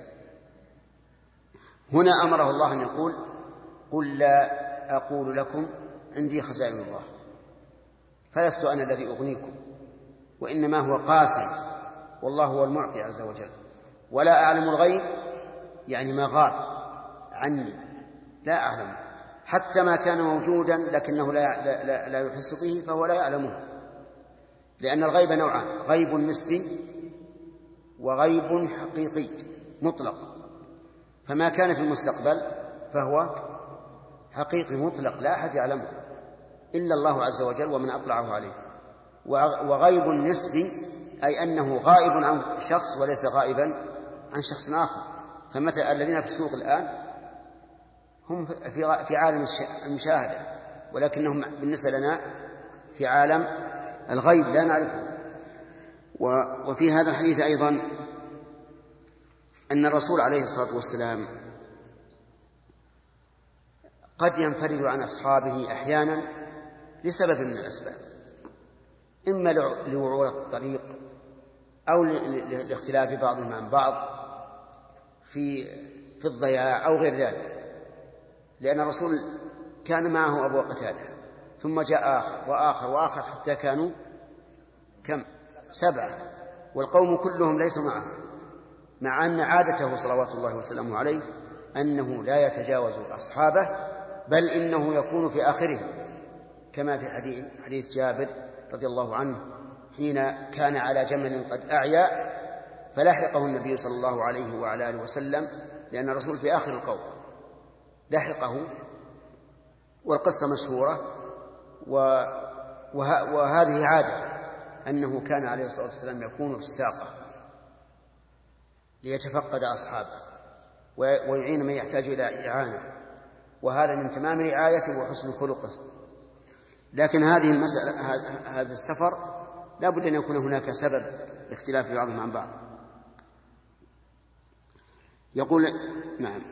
Speaker 2: هنا أمره الله أن يقول قل لا أقول لكم عندي خزائن الله فلست أنا الذي أغنيكم وإنما هو قاسم والله هو المعطي عز وجل. ولا أعلم الغيب يعني ما غاب عني، لا أعلم، حتى ما كان موجودا لكنه لا يحس به فهو لا يعلمه، لأن الغيب نوعان: غيب نسبي وغيب حقيقي مطلق. فما كان في المستقبل فهو حقيقي مطلق لا أحد يعلمه إلا الله عز وجل ومن أطلعه عليه. وغيب نسبي أي أنه غائب عن شخص وليس غائبا عن شخص آخر. فمثلا الذين في السوق الآن هم في عالم المشاهدة، ولكنهم بالنسبة لنا في عالم الغيب لا نعرفه. وفي هذا الحديث أيضا أن الرسول عليه الصلاة والسلام قد ينفرد عن أصحابه أحيانا لسبب من الأسباب، إما لوعور الطريق أو لاختلاف بعضهم عن بعض في الضياع أو غير ذلك، لأن الرسول كان معه أبو قتادة ثم جاء آخر وآخر وآخر حتى كانوا كم؟ 7، والقوم كلهم ليسوا معه، مع أن عادته صلوات الله وسلامه عليه أنه لا يتجاوز أصحابه، بل إنه يكون في آخره، كما في حديث جابر رضي الله عنه حين كان على جمل قد أعيا فلاحقه النبي صلى الله عليه وعلى آله وسلم، لأن الرسول في آخر القوم لاحقه، والقصة مشهورة. وهذه عادة أنه كان عليه الصلاة والسلام يكون في الساقة ليتفقد أصحابه ويعين من يحتاج إلى إعانة، وهذا من تمام رعايته وحسن خلقه. لكن هذه المسألة، هذا السفر لا بد أن يكون هناك سبب لاختلاف بعضهم عن بعض. يقول نعم.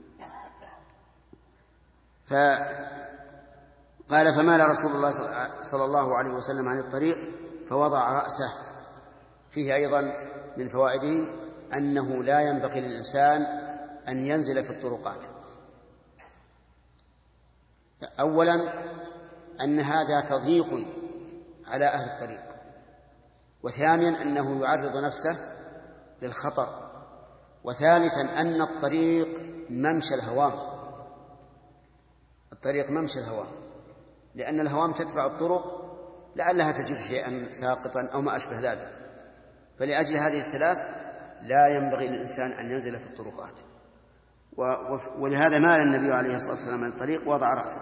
Speaker 2: قال فمال رسول الله صلى الله عليه وسلم عن الطريق فوضع رأسه. فيه أيضا من فوائده أنه لا ينبغي للإنسان أن ينزل في الطرقات. أولا أن هذا تضييق على أهل الطريق، وثانيا أنه يعرض نفسه للخطر، وثالثا أن الطريق ممشى الهوام، الطريق ممشى الهوام، لأن الهوام تتبع الطرق لعلها تجد شيئا ساقطا أو ما أشبه ذلك. فلأجل هذه الثلاث لا ينبغي للإنسان أن ينزل في الطرقات. ولهذا مال النبي عليه الصلاة والسلام عن الطريق ووضع رأسه.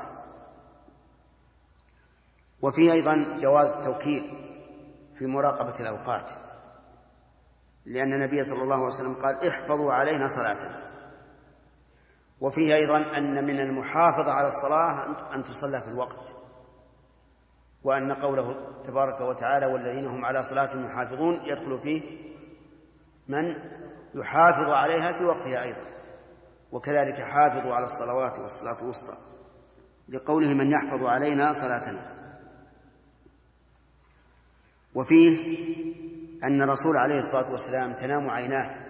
Speaker 2: وفيه أيضا جواز التوكيل في مراقبة الأوقات، لأن النبي صلى الله عليه وسلم قال احفظوا علينا صلاتنا. وفيه أيضا أن من المحافظة على الصلاة أن تصلى في الوقت، وأن قوله تبارك وتعالى والذين هم على صلاتهم يحافظون يدخل فيه من يحافظ عليها في وقتها أيضا، وكذلك حافظوا على الصلوات والصلاة الوسطى، لقوله من يحفظ علينا صلاتنا. وفيه أن الرسول عليه الصلاة والسلام تنام عيناه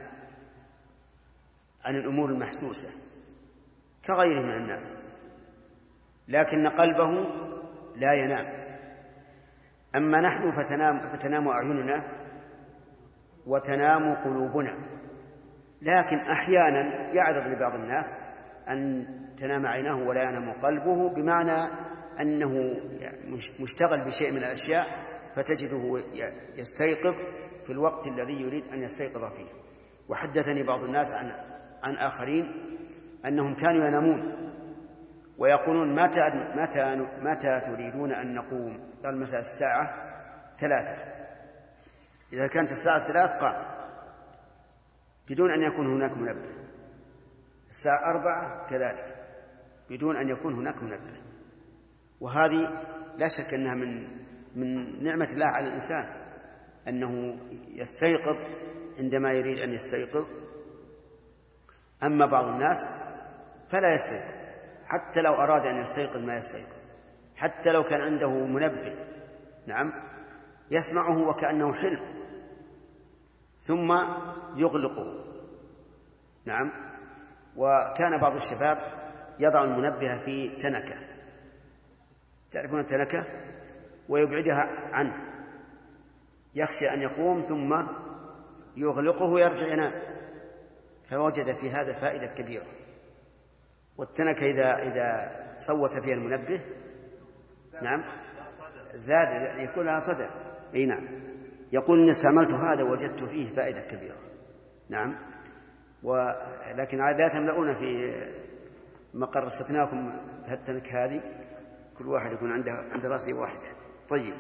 Speaker 2: عن الأمور المحسوسة كغيره من الناس، لكن قلبه لا ينام. أما نحن فتنام أعيننا وتنام قلوبنا، لكن أحيانا يعرض لبعض الناس أن تنام عيناه ولا ينام قلبه، بمعنى أنه مشتغل بشيء من الأشياء فتجده يستيقظ في الوقت الذي يريد أن يستيقظ فيه. وحدثني بعض الناس عن آخرين أنهم كانوا ينامون ويقولون متى تريدون أن نقوم؟ قال مثلا الساعة 3، إذا كانت الساعة 3 قام بدون أن يكون هناك منبه، الساعة 4 كذلك بدون أن يكون هناك منبه. وهذه لا شك أنها من نعمة الله على الإنسان، أنه يستيقظ عندما يريد أن يستيقظ. أما بعض الناس فلا يستيقظ، حتى لو أراد أن يستيقظ ما يستيقظ، حتى لو كان عنده منبه نعم يسمعه وكأنه حلم ثم يغلقه. نعم. وكان بعض الشباب يضع المنبه في تنكة، تعرفون التنكة، ويبعدها عنه، يخشى أن يقوم ثم يغلقه ويرجع ينام، فوجد في هذا فائدة كبيرة. والتنكة إذا صوت فيها المنبه نعم زاد يكون لها صدى. أي نعم. يقول إن استعملت هذا وجدت فيه فائدة كبيرة. نعم. ولكن عادات يملؤون ما قرصتناكم بهالتنك هذه كل واحد يكون عند رأسه واحدة. طيب.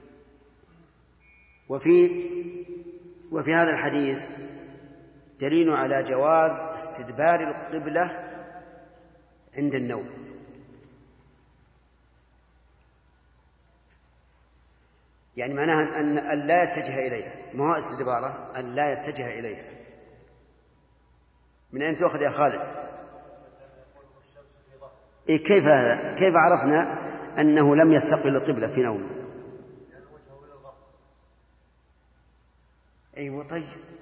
Speaker 2: وفي هذا الحديث دليل على جواز استدبار القبلة عند النوم. يعني معناها أن لا يتجه إليها، ما هو استدباره، أن لا يتجه إليها. من أين تأخذ يا خالد؟ إيه كيف هذا؟ كيف عرفنا أنه لم يستقبل القبلة في نومه؟ أيوة. طيب.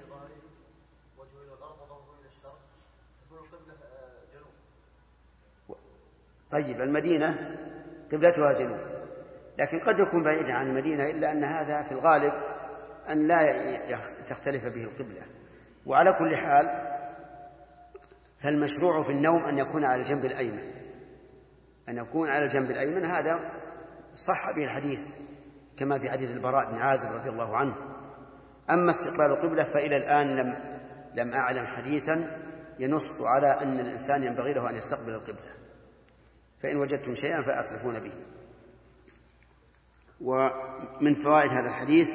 Speaker 2: طيب المدينة قبلتها جنوب، لكن قد يكون بعيدا عن المدينة، إلا أن هذا في الغالب أن لا تختلف به القبلة. وعلى كل حال فالمشروع في النوم أن يكون على الجنب الأيمن، أن يكون على الجنب الأيمن. هذا صح به الحديث كما في حديث البراء بن عازب رضي الله عنه. أما استقبال القبلة فإلى الآن لم أعلم حديثا ينص على أن الإنسان ينبغي له أن يستقبل القبلة، فإن وجدتم شيئا فأصرفون به. ومن فوائد هذا الحديث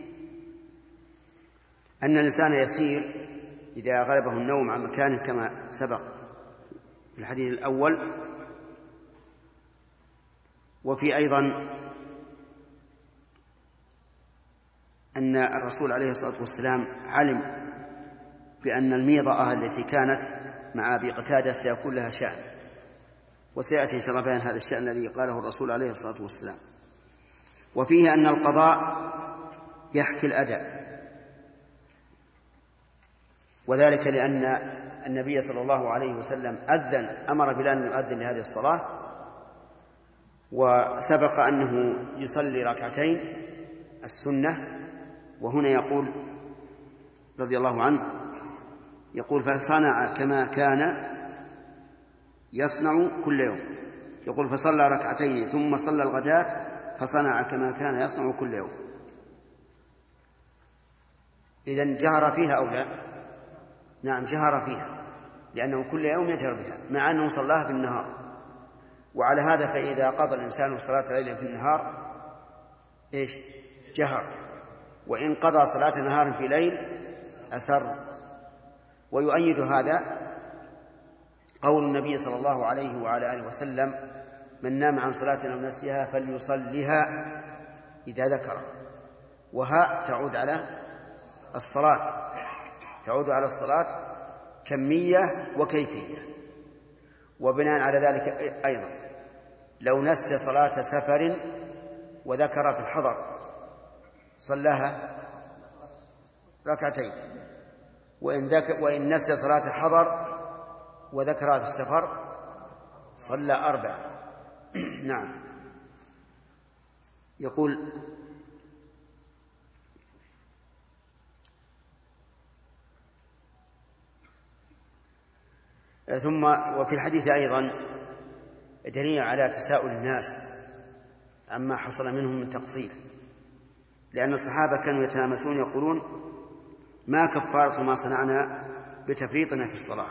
Speaker 2: أن الإنسان يسير إذا غلبه النوم عن مكانه كما سبق في الحديث الأول. وفي أيضا أن الرسول عليه الصلاة والسلام علم بأن الميضة التي كانت مع أبي قتادة سيكون لها شأن، وسيأتي إن شاء الله بيان هذا الشأن الذي قاله الرسول عليه الصلاة والسلام. وفيه أن القضاء يحكي الأداء، وذلك لأن النبي صلى الله عليه وسلم أمر بلال أن يؤذن لهذه الصلاة، وسبق أنه يصلي ركعتين السنة. وهنا يقول رضي الله عنه، يقول فصنع كما كان يصنع كل يوم. يقول فصلى ركعتين ثم صلى الغداة فصنع كما كان يصنع كل يوم. إذن جهر فيها أو لا؟ نعم جهر فيها، لأنه كل يوم يجهر بها مع أنه صلاها في النهار. وعلى هذا فإذا قضى الإنسان صلاة ليل في النهار إيش؟ جهر. وإن قضى صلاة نهار في ليل أسر. ويؤيد هذا قول النبي صلى الله عليه وعلى آله وسلم من نام عن صلاة أو نسيها فليصلها إذا ذكر. وها تعود على الصلاة، تعود على الصلاة كمية وكيفية. وبناء على ذلك أيضا لو نسي صلاة سفر وذكر في الحضر صلاها ركعتين، وإن نسي صلاة حضر وذكرها في السفر صلى 4. نعم. يقول ثم وفي الحديث أيضا دليل على تساؤل الناس عما حصل منهم من تقصير، لأن الصحابة كانوا يتلامسون يقولون ما كفارة ما صنعنا بتفريطنا في الصلاة،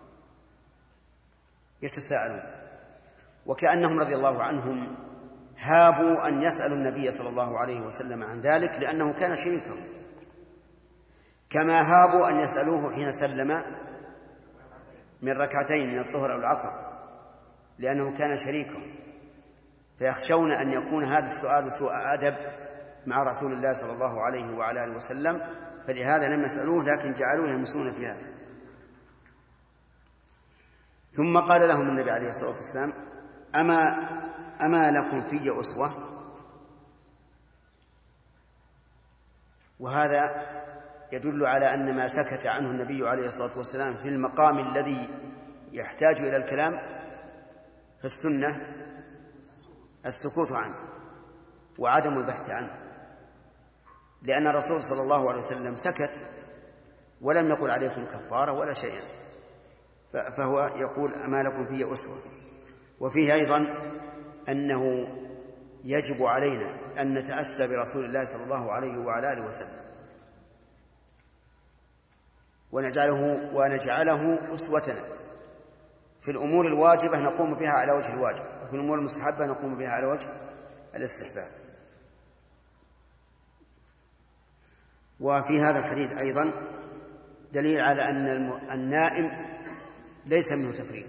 Speaker 2: يتساءلون، وكأنهم رضي الله عنهم هابوا أن يسألوا النبي صلى الله عليه وسلم عن ذلك لأنه كان شريكهم، كما هابوا أن يسألوه حين سلم من ركعتين من الظهر أو العصر لأنه كان شريكهم، فيخشون أن يكون هذا السؤال سوء أدب مع رسول الله صلى الله عليه وعلى آله وسلم، فلهذا لم يسألوه لكن جعلوه يمسون في هذا. ثم قال لهم النبي عليه الصلاة والسلام أما لكم في أسوة؟ وهذا يدل على أن ما سكت عنه النبي عليه الصلاة والسلام في المقام الذي يحتاج إلى الكلام في السنة السكوت عنه وعدم البحث عنه، لأن الرسول صلى الله عليه وسلم سكت ولم يقل عليكم كفارة ولا شيئا، فهو يقول أما لكم في أسوة. وفيه أيضا أنه يجب علينا أن نتأسى برسول الله صلى الله عليه وعلى آله وسلم ونجعله أسوتنا في الأمور الواجبة نقوم بها على وجه الواجب، وفي الأمور المستحبة نقوم بها على وجه الاستحباب. وفي هذا الحديث أيضا دليل على أن النائم ليس منه تفريط،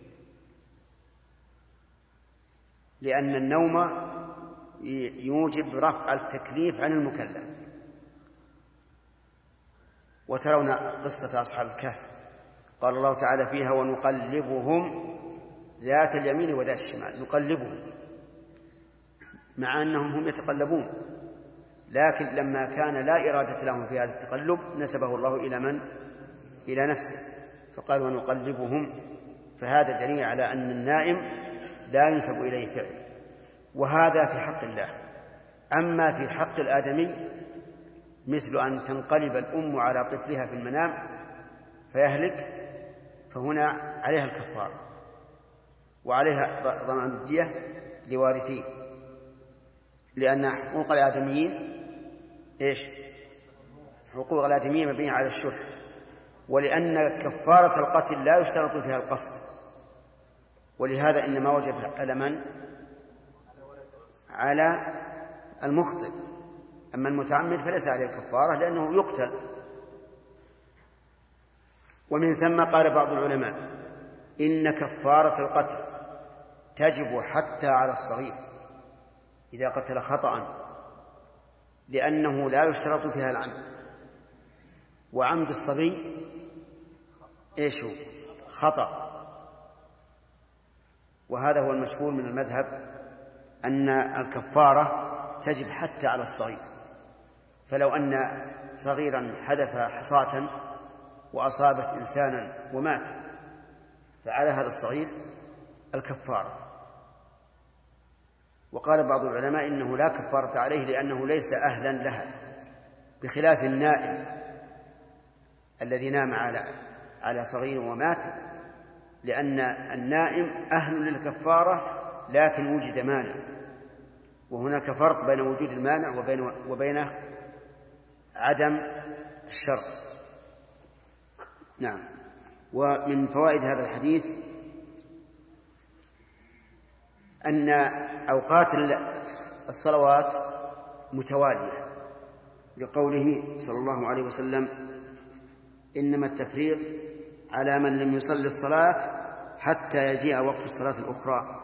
Speaker 2: لأن النوم يوجب رفع التكليف عن المكلف. وترون قصة أصحاب الكهف قال الله تعالى فيها ونقلبهم ذات اليمين وذات الشمال، نقلبهم مع أنهم هم يتقلبون، لكن لما كان لا إرادة لهم في هذا التقلب نسبه الله إلى من؟ إلى نفسه، فقال ونقلبهم. فهذا دليل على أن النائم لا ينسب إليه فعل، وهذا في حق الله. أما في حق الآدمي مثل أن تنقلب الأم على طفلها في المنام فيهلك، فهنا عليها الكفارة وعليها ضمان الدية لوارثيه، لأن حقوق الآدميين إيش؟ حقوق الآدميين مبنية على الشح، ولأن كفارة القتل لا يشترط فيها القصد، ولهذا إنما وجب على من؟ على المخطئ. أما المتعمد فليس عليه الكفارة لأنه يقتل. ومن ثم قال بعض العلماء إن كفارة القتل تجب حتى على الصغير إذا قتل خطأ، لأنه لا يشترط فيها العمد، وعمد الصبي إيش هو؟ خطأ. وهذا هو المشهور من المذهب أن الكفارة تجب حتى على الصغير، فلو أن صغيرا حذف حصاة وأصابت إنسانا ومات فعلى هذا الصغير الكفارة. وقال بعض العلماء إنه لا كفارة عليه لأنه ليس أهلا لها، بخلاف النائم الذي نام على صغير ومات، لأن النائم أهل للكفارة لكن وجد مانع، وهناك فرق بين وجود المانع وبين عدم الشرط. نعم. ومن فوائد هذا الحديث أن أوقات الصلوات متوالية، لقوله صلى الله عليه وسلم إنما التفريط على من لم يصلي الصلاة حتى يجيء وقت الصلاة الأخرى،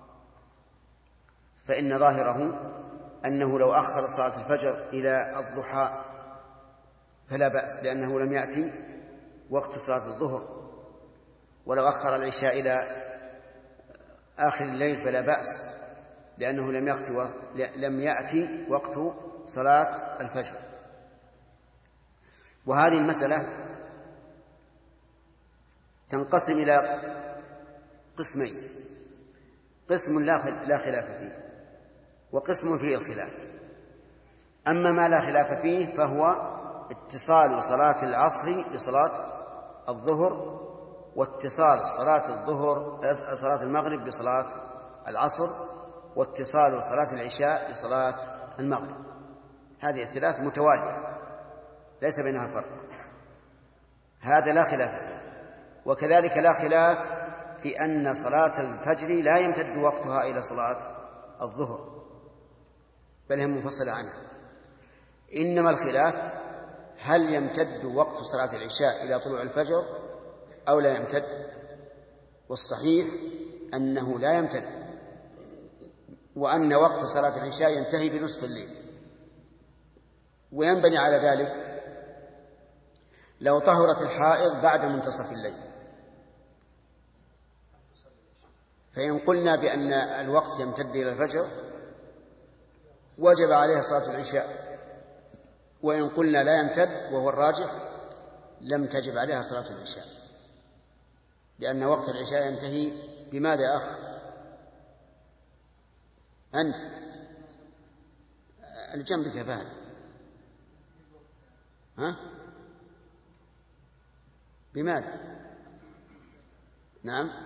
Speaker 2: فإن ظاهره أنه لو أخر صلاة الفجر إلى الضحى فلا بأس لأنه لم يأتي وقت صلاة الظهر، ولو أخر العشاء إلى آخر الليل فلا بأس لأنه لم يأتي وقت صلاة الفجر. وهذه المسألة تنقسم إلى قسمين: قسم لا خلاف فيه، وقسم فيه الخلاف. أما ما لا خلاف فيه فهو اتصال صلاة العصر بصلاة الظهر، واتصال صلاة المغرب بصلاة العصر، واتصال صلاة العشاء بصلاة المغرب. هذه الثلاث متوالية ليس بينها فرق، هذا لا خلاف فيه. وكذلك لا خلاف في أن صلاة الفجر لا يمتد وقتها إلى صلاة الظهر، بل هي منفصلة عنها. إنما الخلاف هل يمتد وقت صلاة العشاء إلى طلوع الفجر أو لا يمتد، والصحيح أنه لا يمتد، وأن وقت صلاة العشاء ينتهي بنصف الليل. وينبني على ذلك لو طهرت الحائض بعد منتصف الليل، فإن قلنا بأن الوقت يمتد إلى الفجر وجب عليها صلاة العشاء، وإن قلنا لا يمتد وهو الراجح لم تجب عليها صلاة العشاء، لأن وقت العشاء ينتهي بماذا يا أخ؟ أنت الجنب كفان، ها؟ بماذا؟ نعم،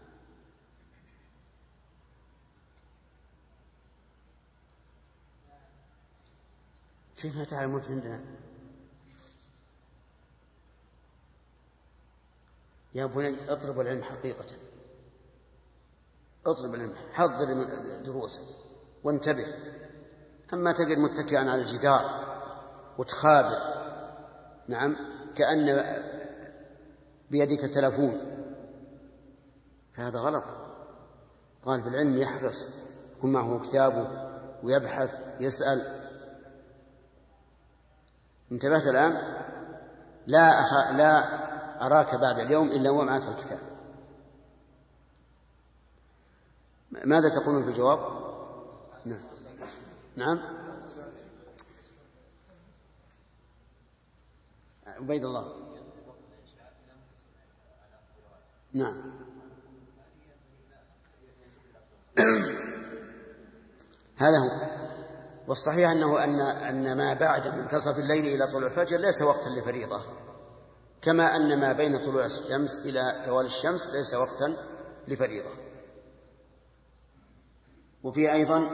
Speaker 2: كيف ما تعلمون عندنا يا بني؟ اطلب العلم حقيقة. اطلب العلم، حضر دروسك وانتبه. أما تجد متكئا على الجدار وتخابر، نعم، كأن بيدك تلفون، فهذا غلط. طالب العلم يحرص، يكون معه كتابه ويبحث يسأل. انتبهت الآن؟ لا أراك بعد اليوم إلا ومعك الكتاب. ماذا تقولون في الجواب؟ نعم عبيد الله. نعم هذا هو. والصحيح أن ما بعد منتصف الليل إلى طلوع الفجر ليس وقتا لفريضة، كما أن ما بين طلوع الشمس إلى زوال الشمس ليس وقتا لفريضة. وفي أيضا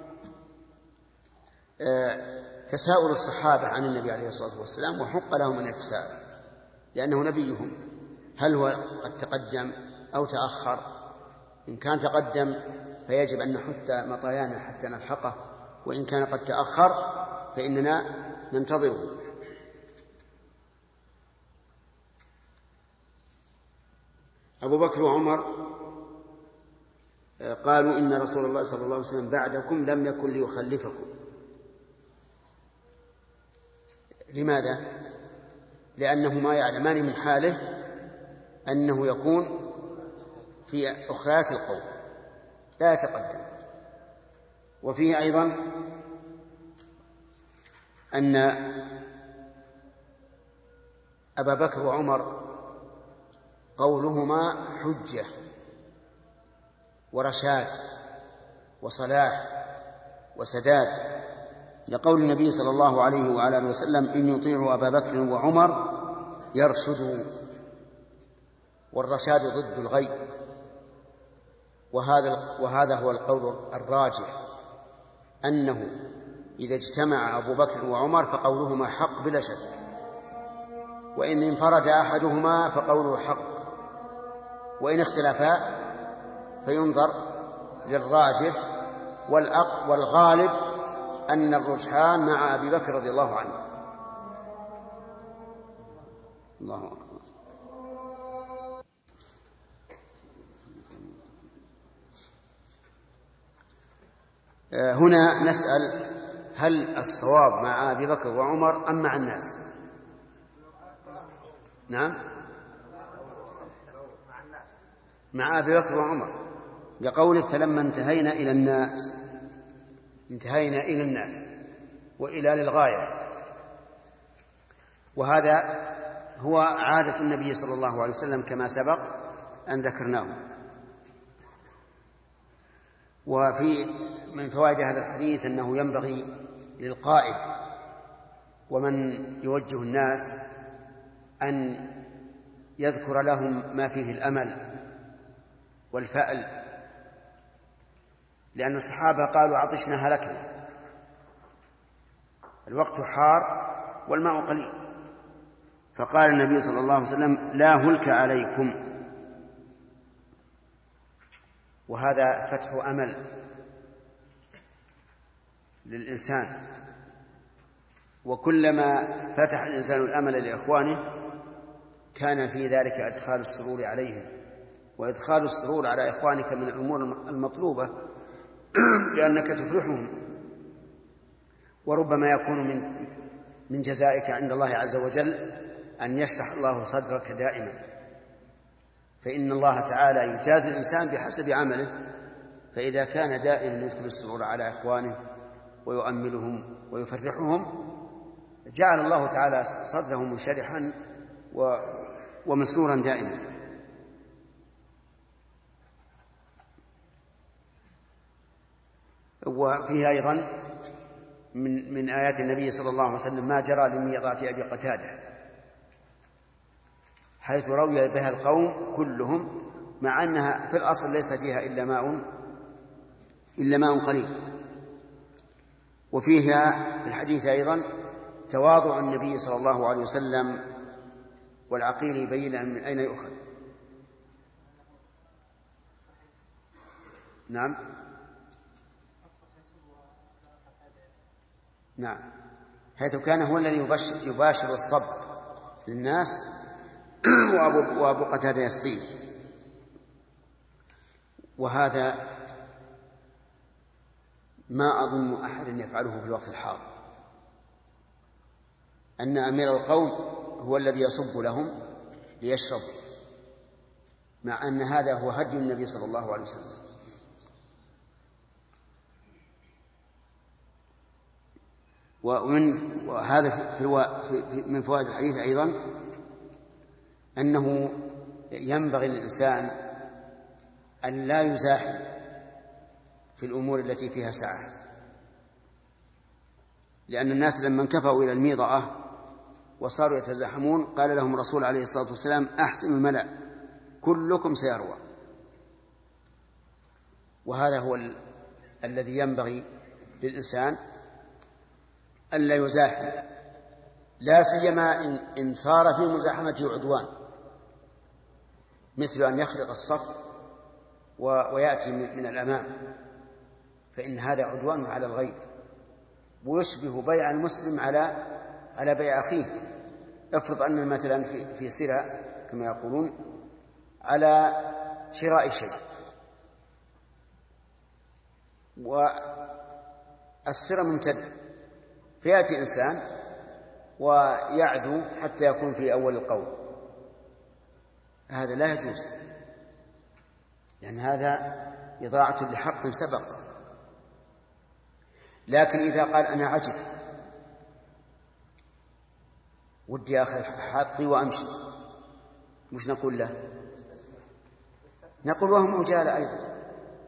Speaker 2: تساؤل الصحابة عن النبي عليه الصلاة والسلام، وحق لهم أن يتساءلوا لأنه نبيهم، هل هو قد تقدم أو تأخر؟ إن كان تقدم فيجب أن نحث مطايانا حتى نلحقه، وإن كان قد تأخر فإننا ننتظره. أبو بكر وعمر قالوا إن رسول الله صلى الله عليه وسلم بعدكم لم يكن ليخلفكم. لماذا؟ لأنهما يعلمان من حاله أنه يكون في أخرات القوم لا يتقدم. وفيه أيضا أن أبا بكر وعمر قولهما حجة ورشاد وصلاح وسداد، لقول النبي صلى الله عليه وعلى آله وسلم: إن يطيعوا أبا بكر وعمر يرشدوا. والرشاد ضد الغي، وهذا هو القول الراجح، أنه إذا اجتمع أبو بكر وعمر فقولهما حق بلا شك، وإن انفرد أحدهما فقوله حق، وإن اختلفا فينظر للراجح، والغالب أن الرجحان مع أبي بكر رضي الله عنه. الله أكبر. هنا نسأل: هل الصواب مع أبي بكر وعمر أم مع الناس؟ نعم، مع أبي بكر وعمر، لقولك: فلما انتهينا إلى الناس وإلى للغاية. وهذا هو عادة النبي صلى الله عليه وسلم كما سبق أن ذكرناه. وفي من فوائد هذا الحديث أنه ينبغي للقائد ومن يوجه الناس أن يذكر لهم ما فيه الأمل والفأل، لأن الصحابة قالوا: عطشنا هلكنا، الوقت حار والماء قليل، فقال النبي صلى الله عليه وسلم: لا هلك عليكم. وهذا فتح أمل للإنسان، وكلما فتح الإنسان الأمل لإخوانه كان في ذلك إدخال السرور عليهم، وإدخال السرور على إخوانك من الأمور المطلوبة لأنك تفرحهم، وربما يكون من جزائك عند الله عز وجل أن يشرح الله صدرك دائما، فإن الله تعالى يجازي الإنسان بحسب عمله، فإذا كان دائما يدخل السرور على إخوانه ويؤملهم ويفرحهم جعل الله تعالى صدره منشرحا ومسرورا دائما. وفيه أيضا من آيات النبي صلى الله عليه وسلم ما جرى لميضات أبي قتادة، حيث روي بها القوم كلهم، مع أنها في الأصل ليس فيها إلا ماء قليل. وفيها في الحديث أيضا تواضع النبي صلى الله عليه وسلم، والعقيل يبين من أين يؤخذ. نعم نعم، حيث كان هو الذي يباشر الصب للناس وأبو قتادة يسقيه. وهذا ما أظن أحد يفعله في الوقت الحاضر، أن أمير القوم هو الذي يصب لهم ليشربوا، مع أن هذا هو هدي النبي صلى الله عليه وسلم. وهذا من فوائد الحديث أيضا أنه ينبغي للإنسان أن لا يزاحم في الأمور التي فيها سعة، لأن الناس لما انكفوا إلى الميضأة وصاروا يتزاحمون قال لهم الرسول عليه الصلاة والسلام: أحسن الملأ كلكم سيروى. وهذا هو الذي ينبغي للإنسان ألا يزاحم، لا سيما إن صار في مزاحمته عدوان، مثل أن يخلق الصف ويأتي من الأمام، فإن هذا عدوان على الغير، ويشبه بيع المسلم على بيع أخيه. افرض أن مثلا في سلع كما يقولون على شراء شيء، والسر ممتد، فيأتي إنسان ويعدو حتى يكون في أول القول، هذا لا يجوز، لأن هذا إضاعة لحق سبق. لكن إذا قال: أنا عجب ودي أخذ حقي وأمشي، مش نقول له؟ نقول وهم عجالة أيضا.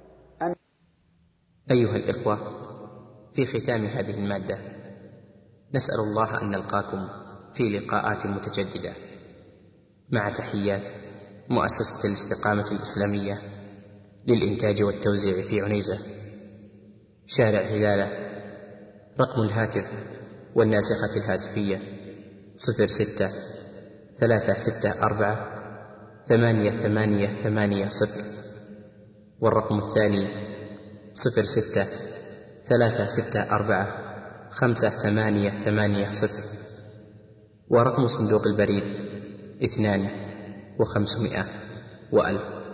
Speaker 1: أيها الإخوة، في ختام هذه المادة نسأل الله أن نلقاكم في لقاءات متجددة، مع تحيات مؤسسة الاستقامة الإسلامية للإنتاج والتوزيع في عنيزة، شارع هلالة. رقم الهاتف والناسخة الهاتفية 06-364-8880، والرقم الثاني 06-364-5880، ورقم صندوق البريد 2500 و1000.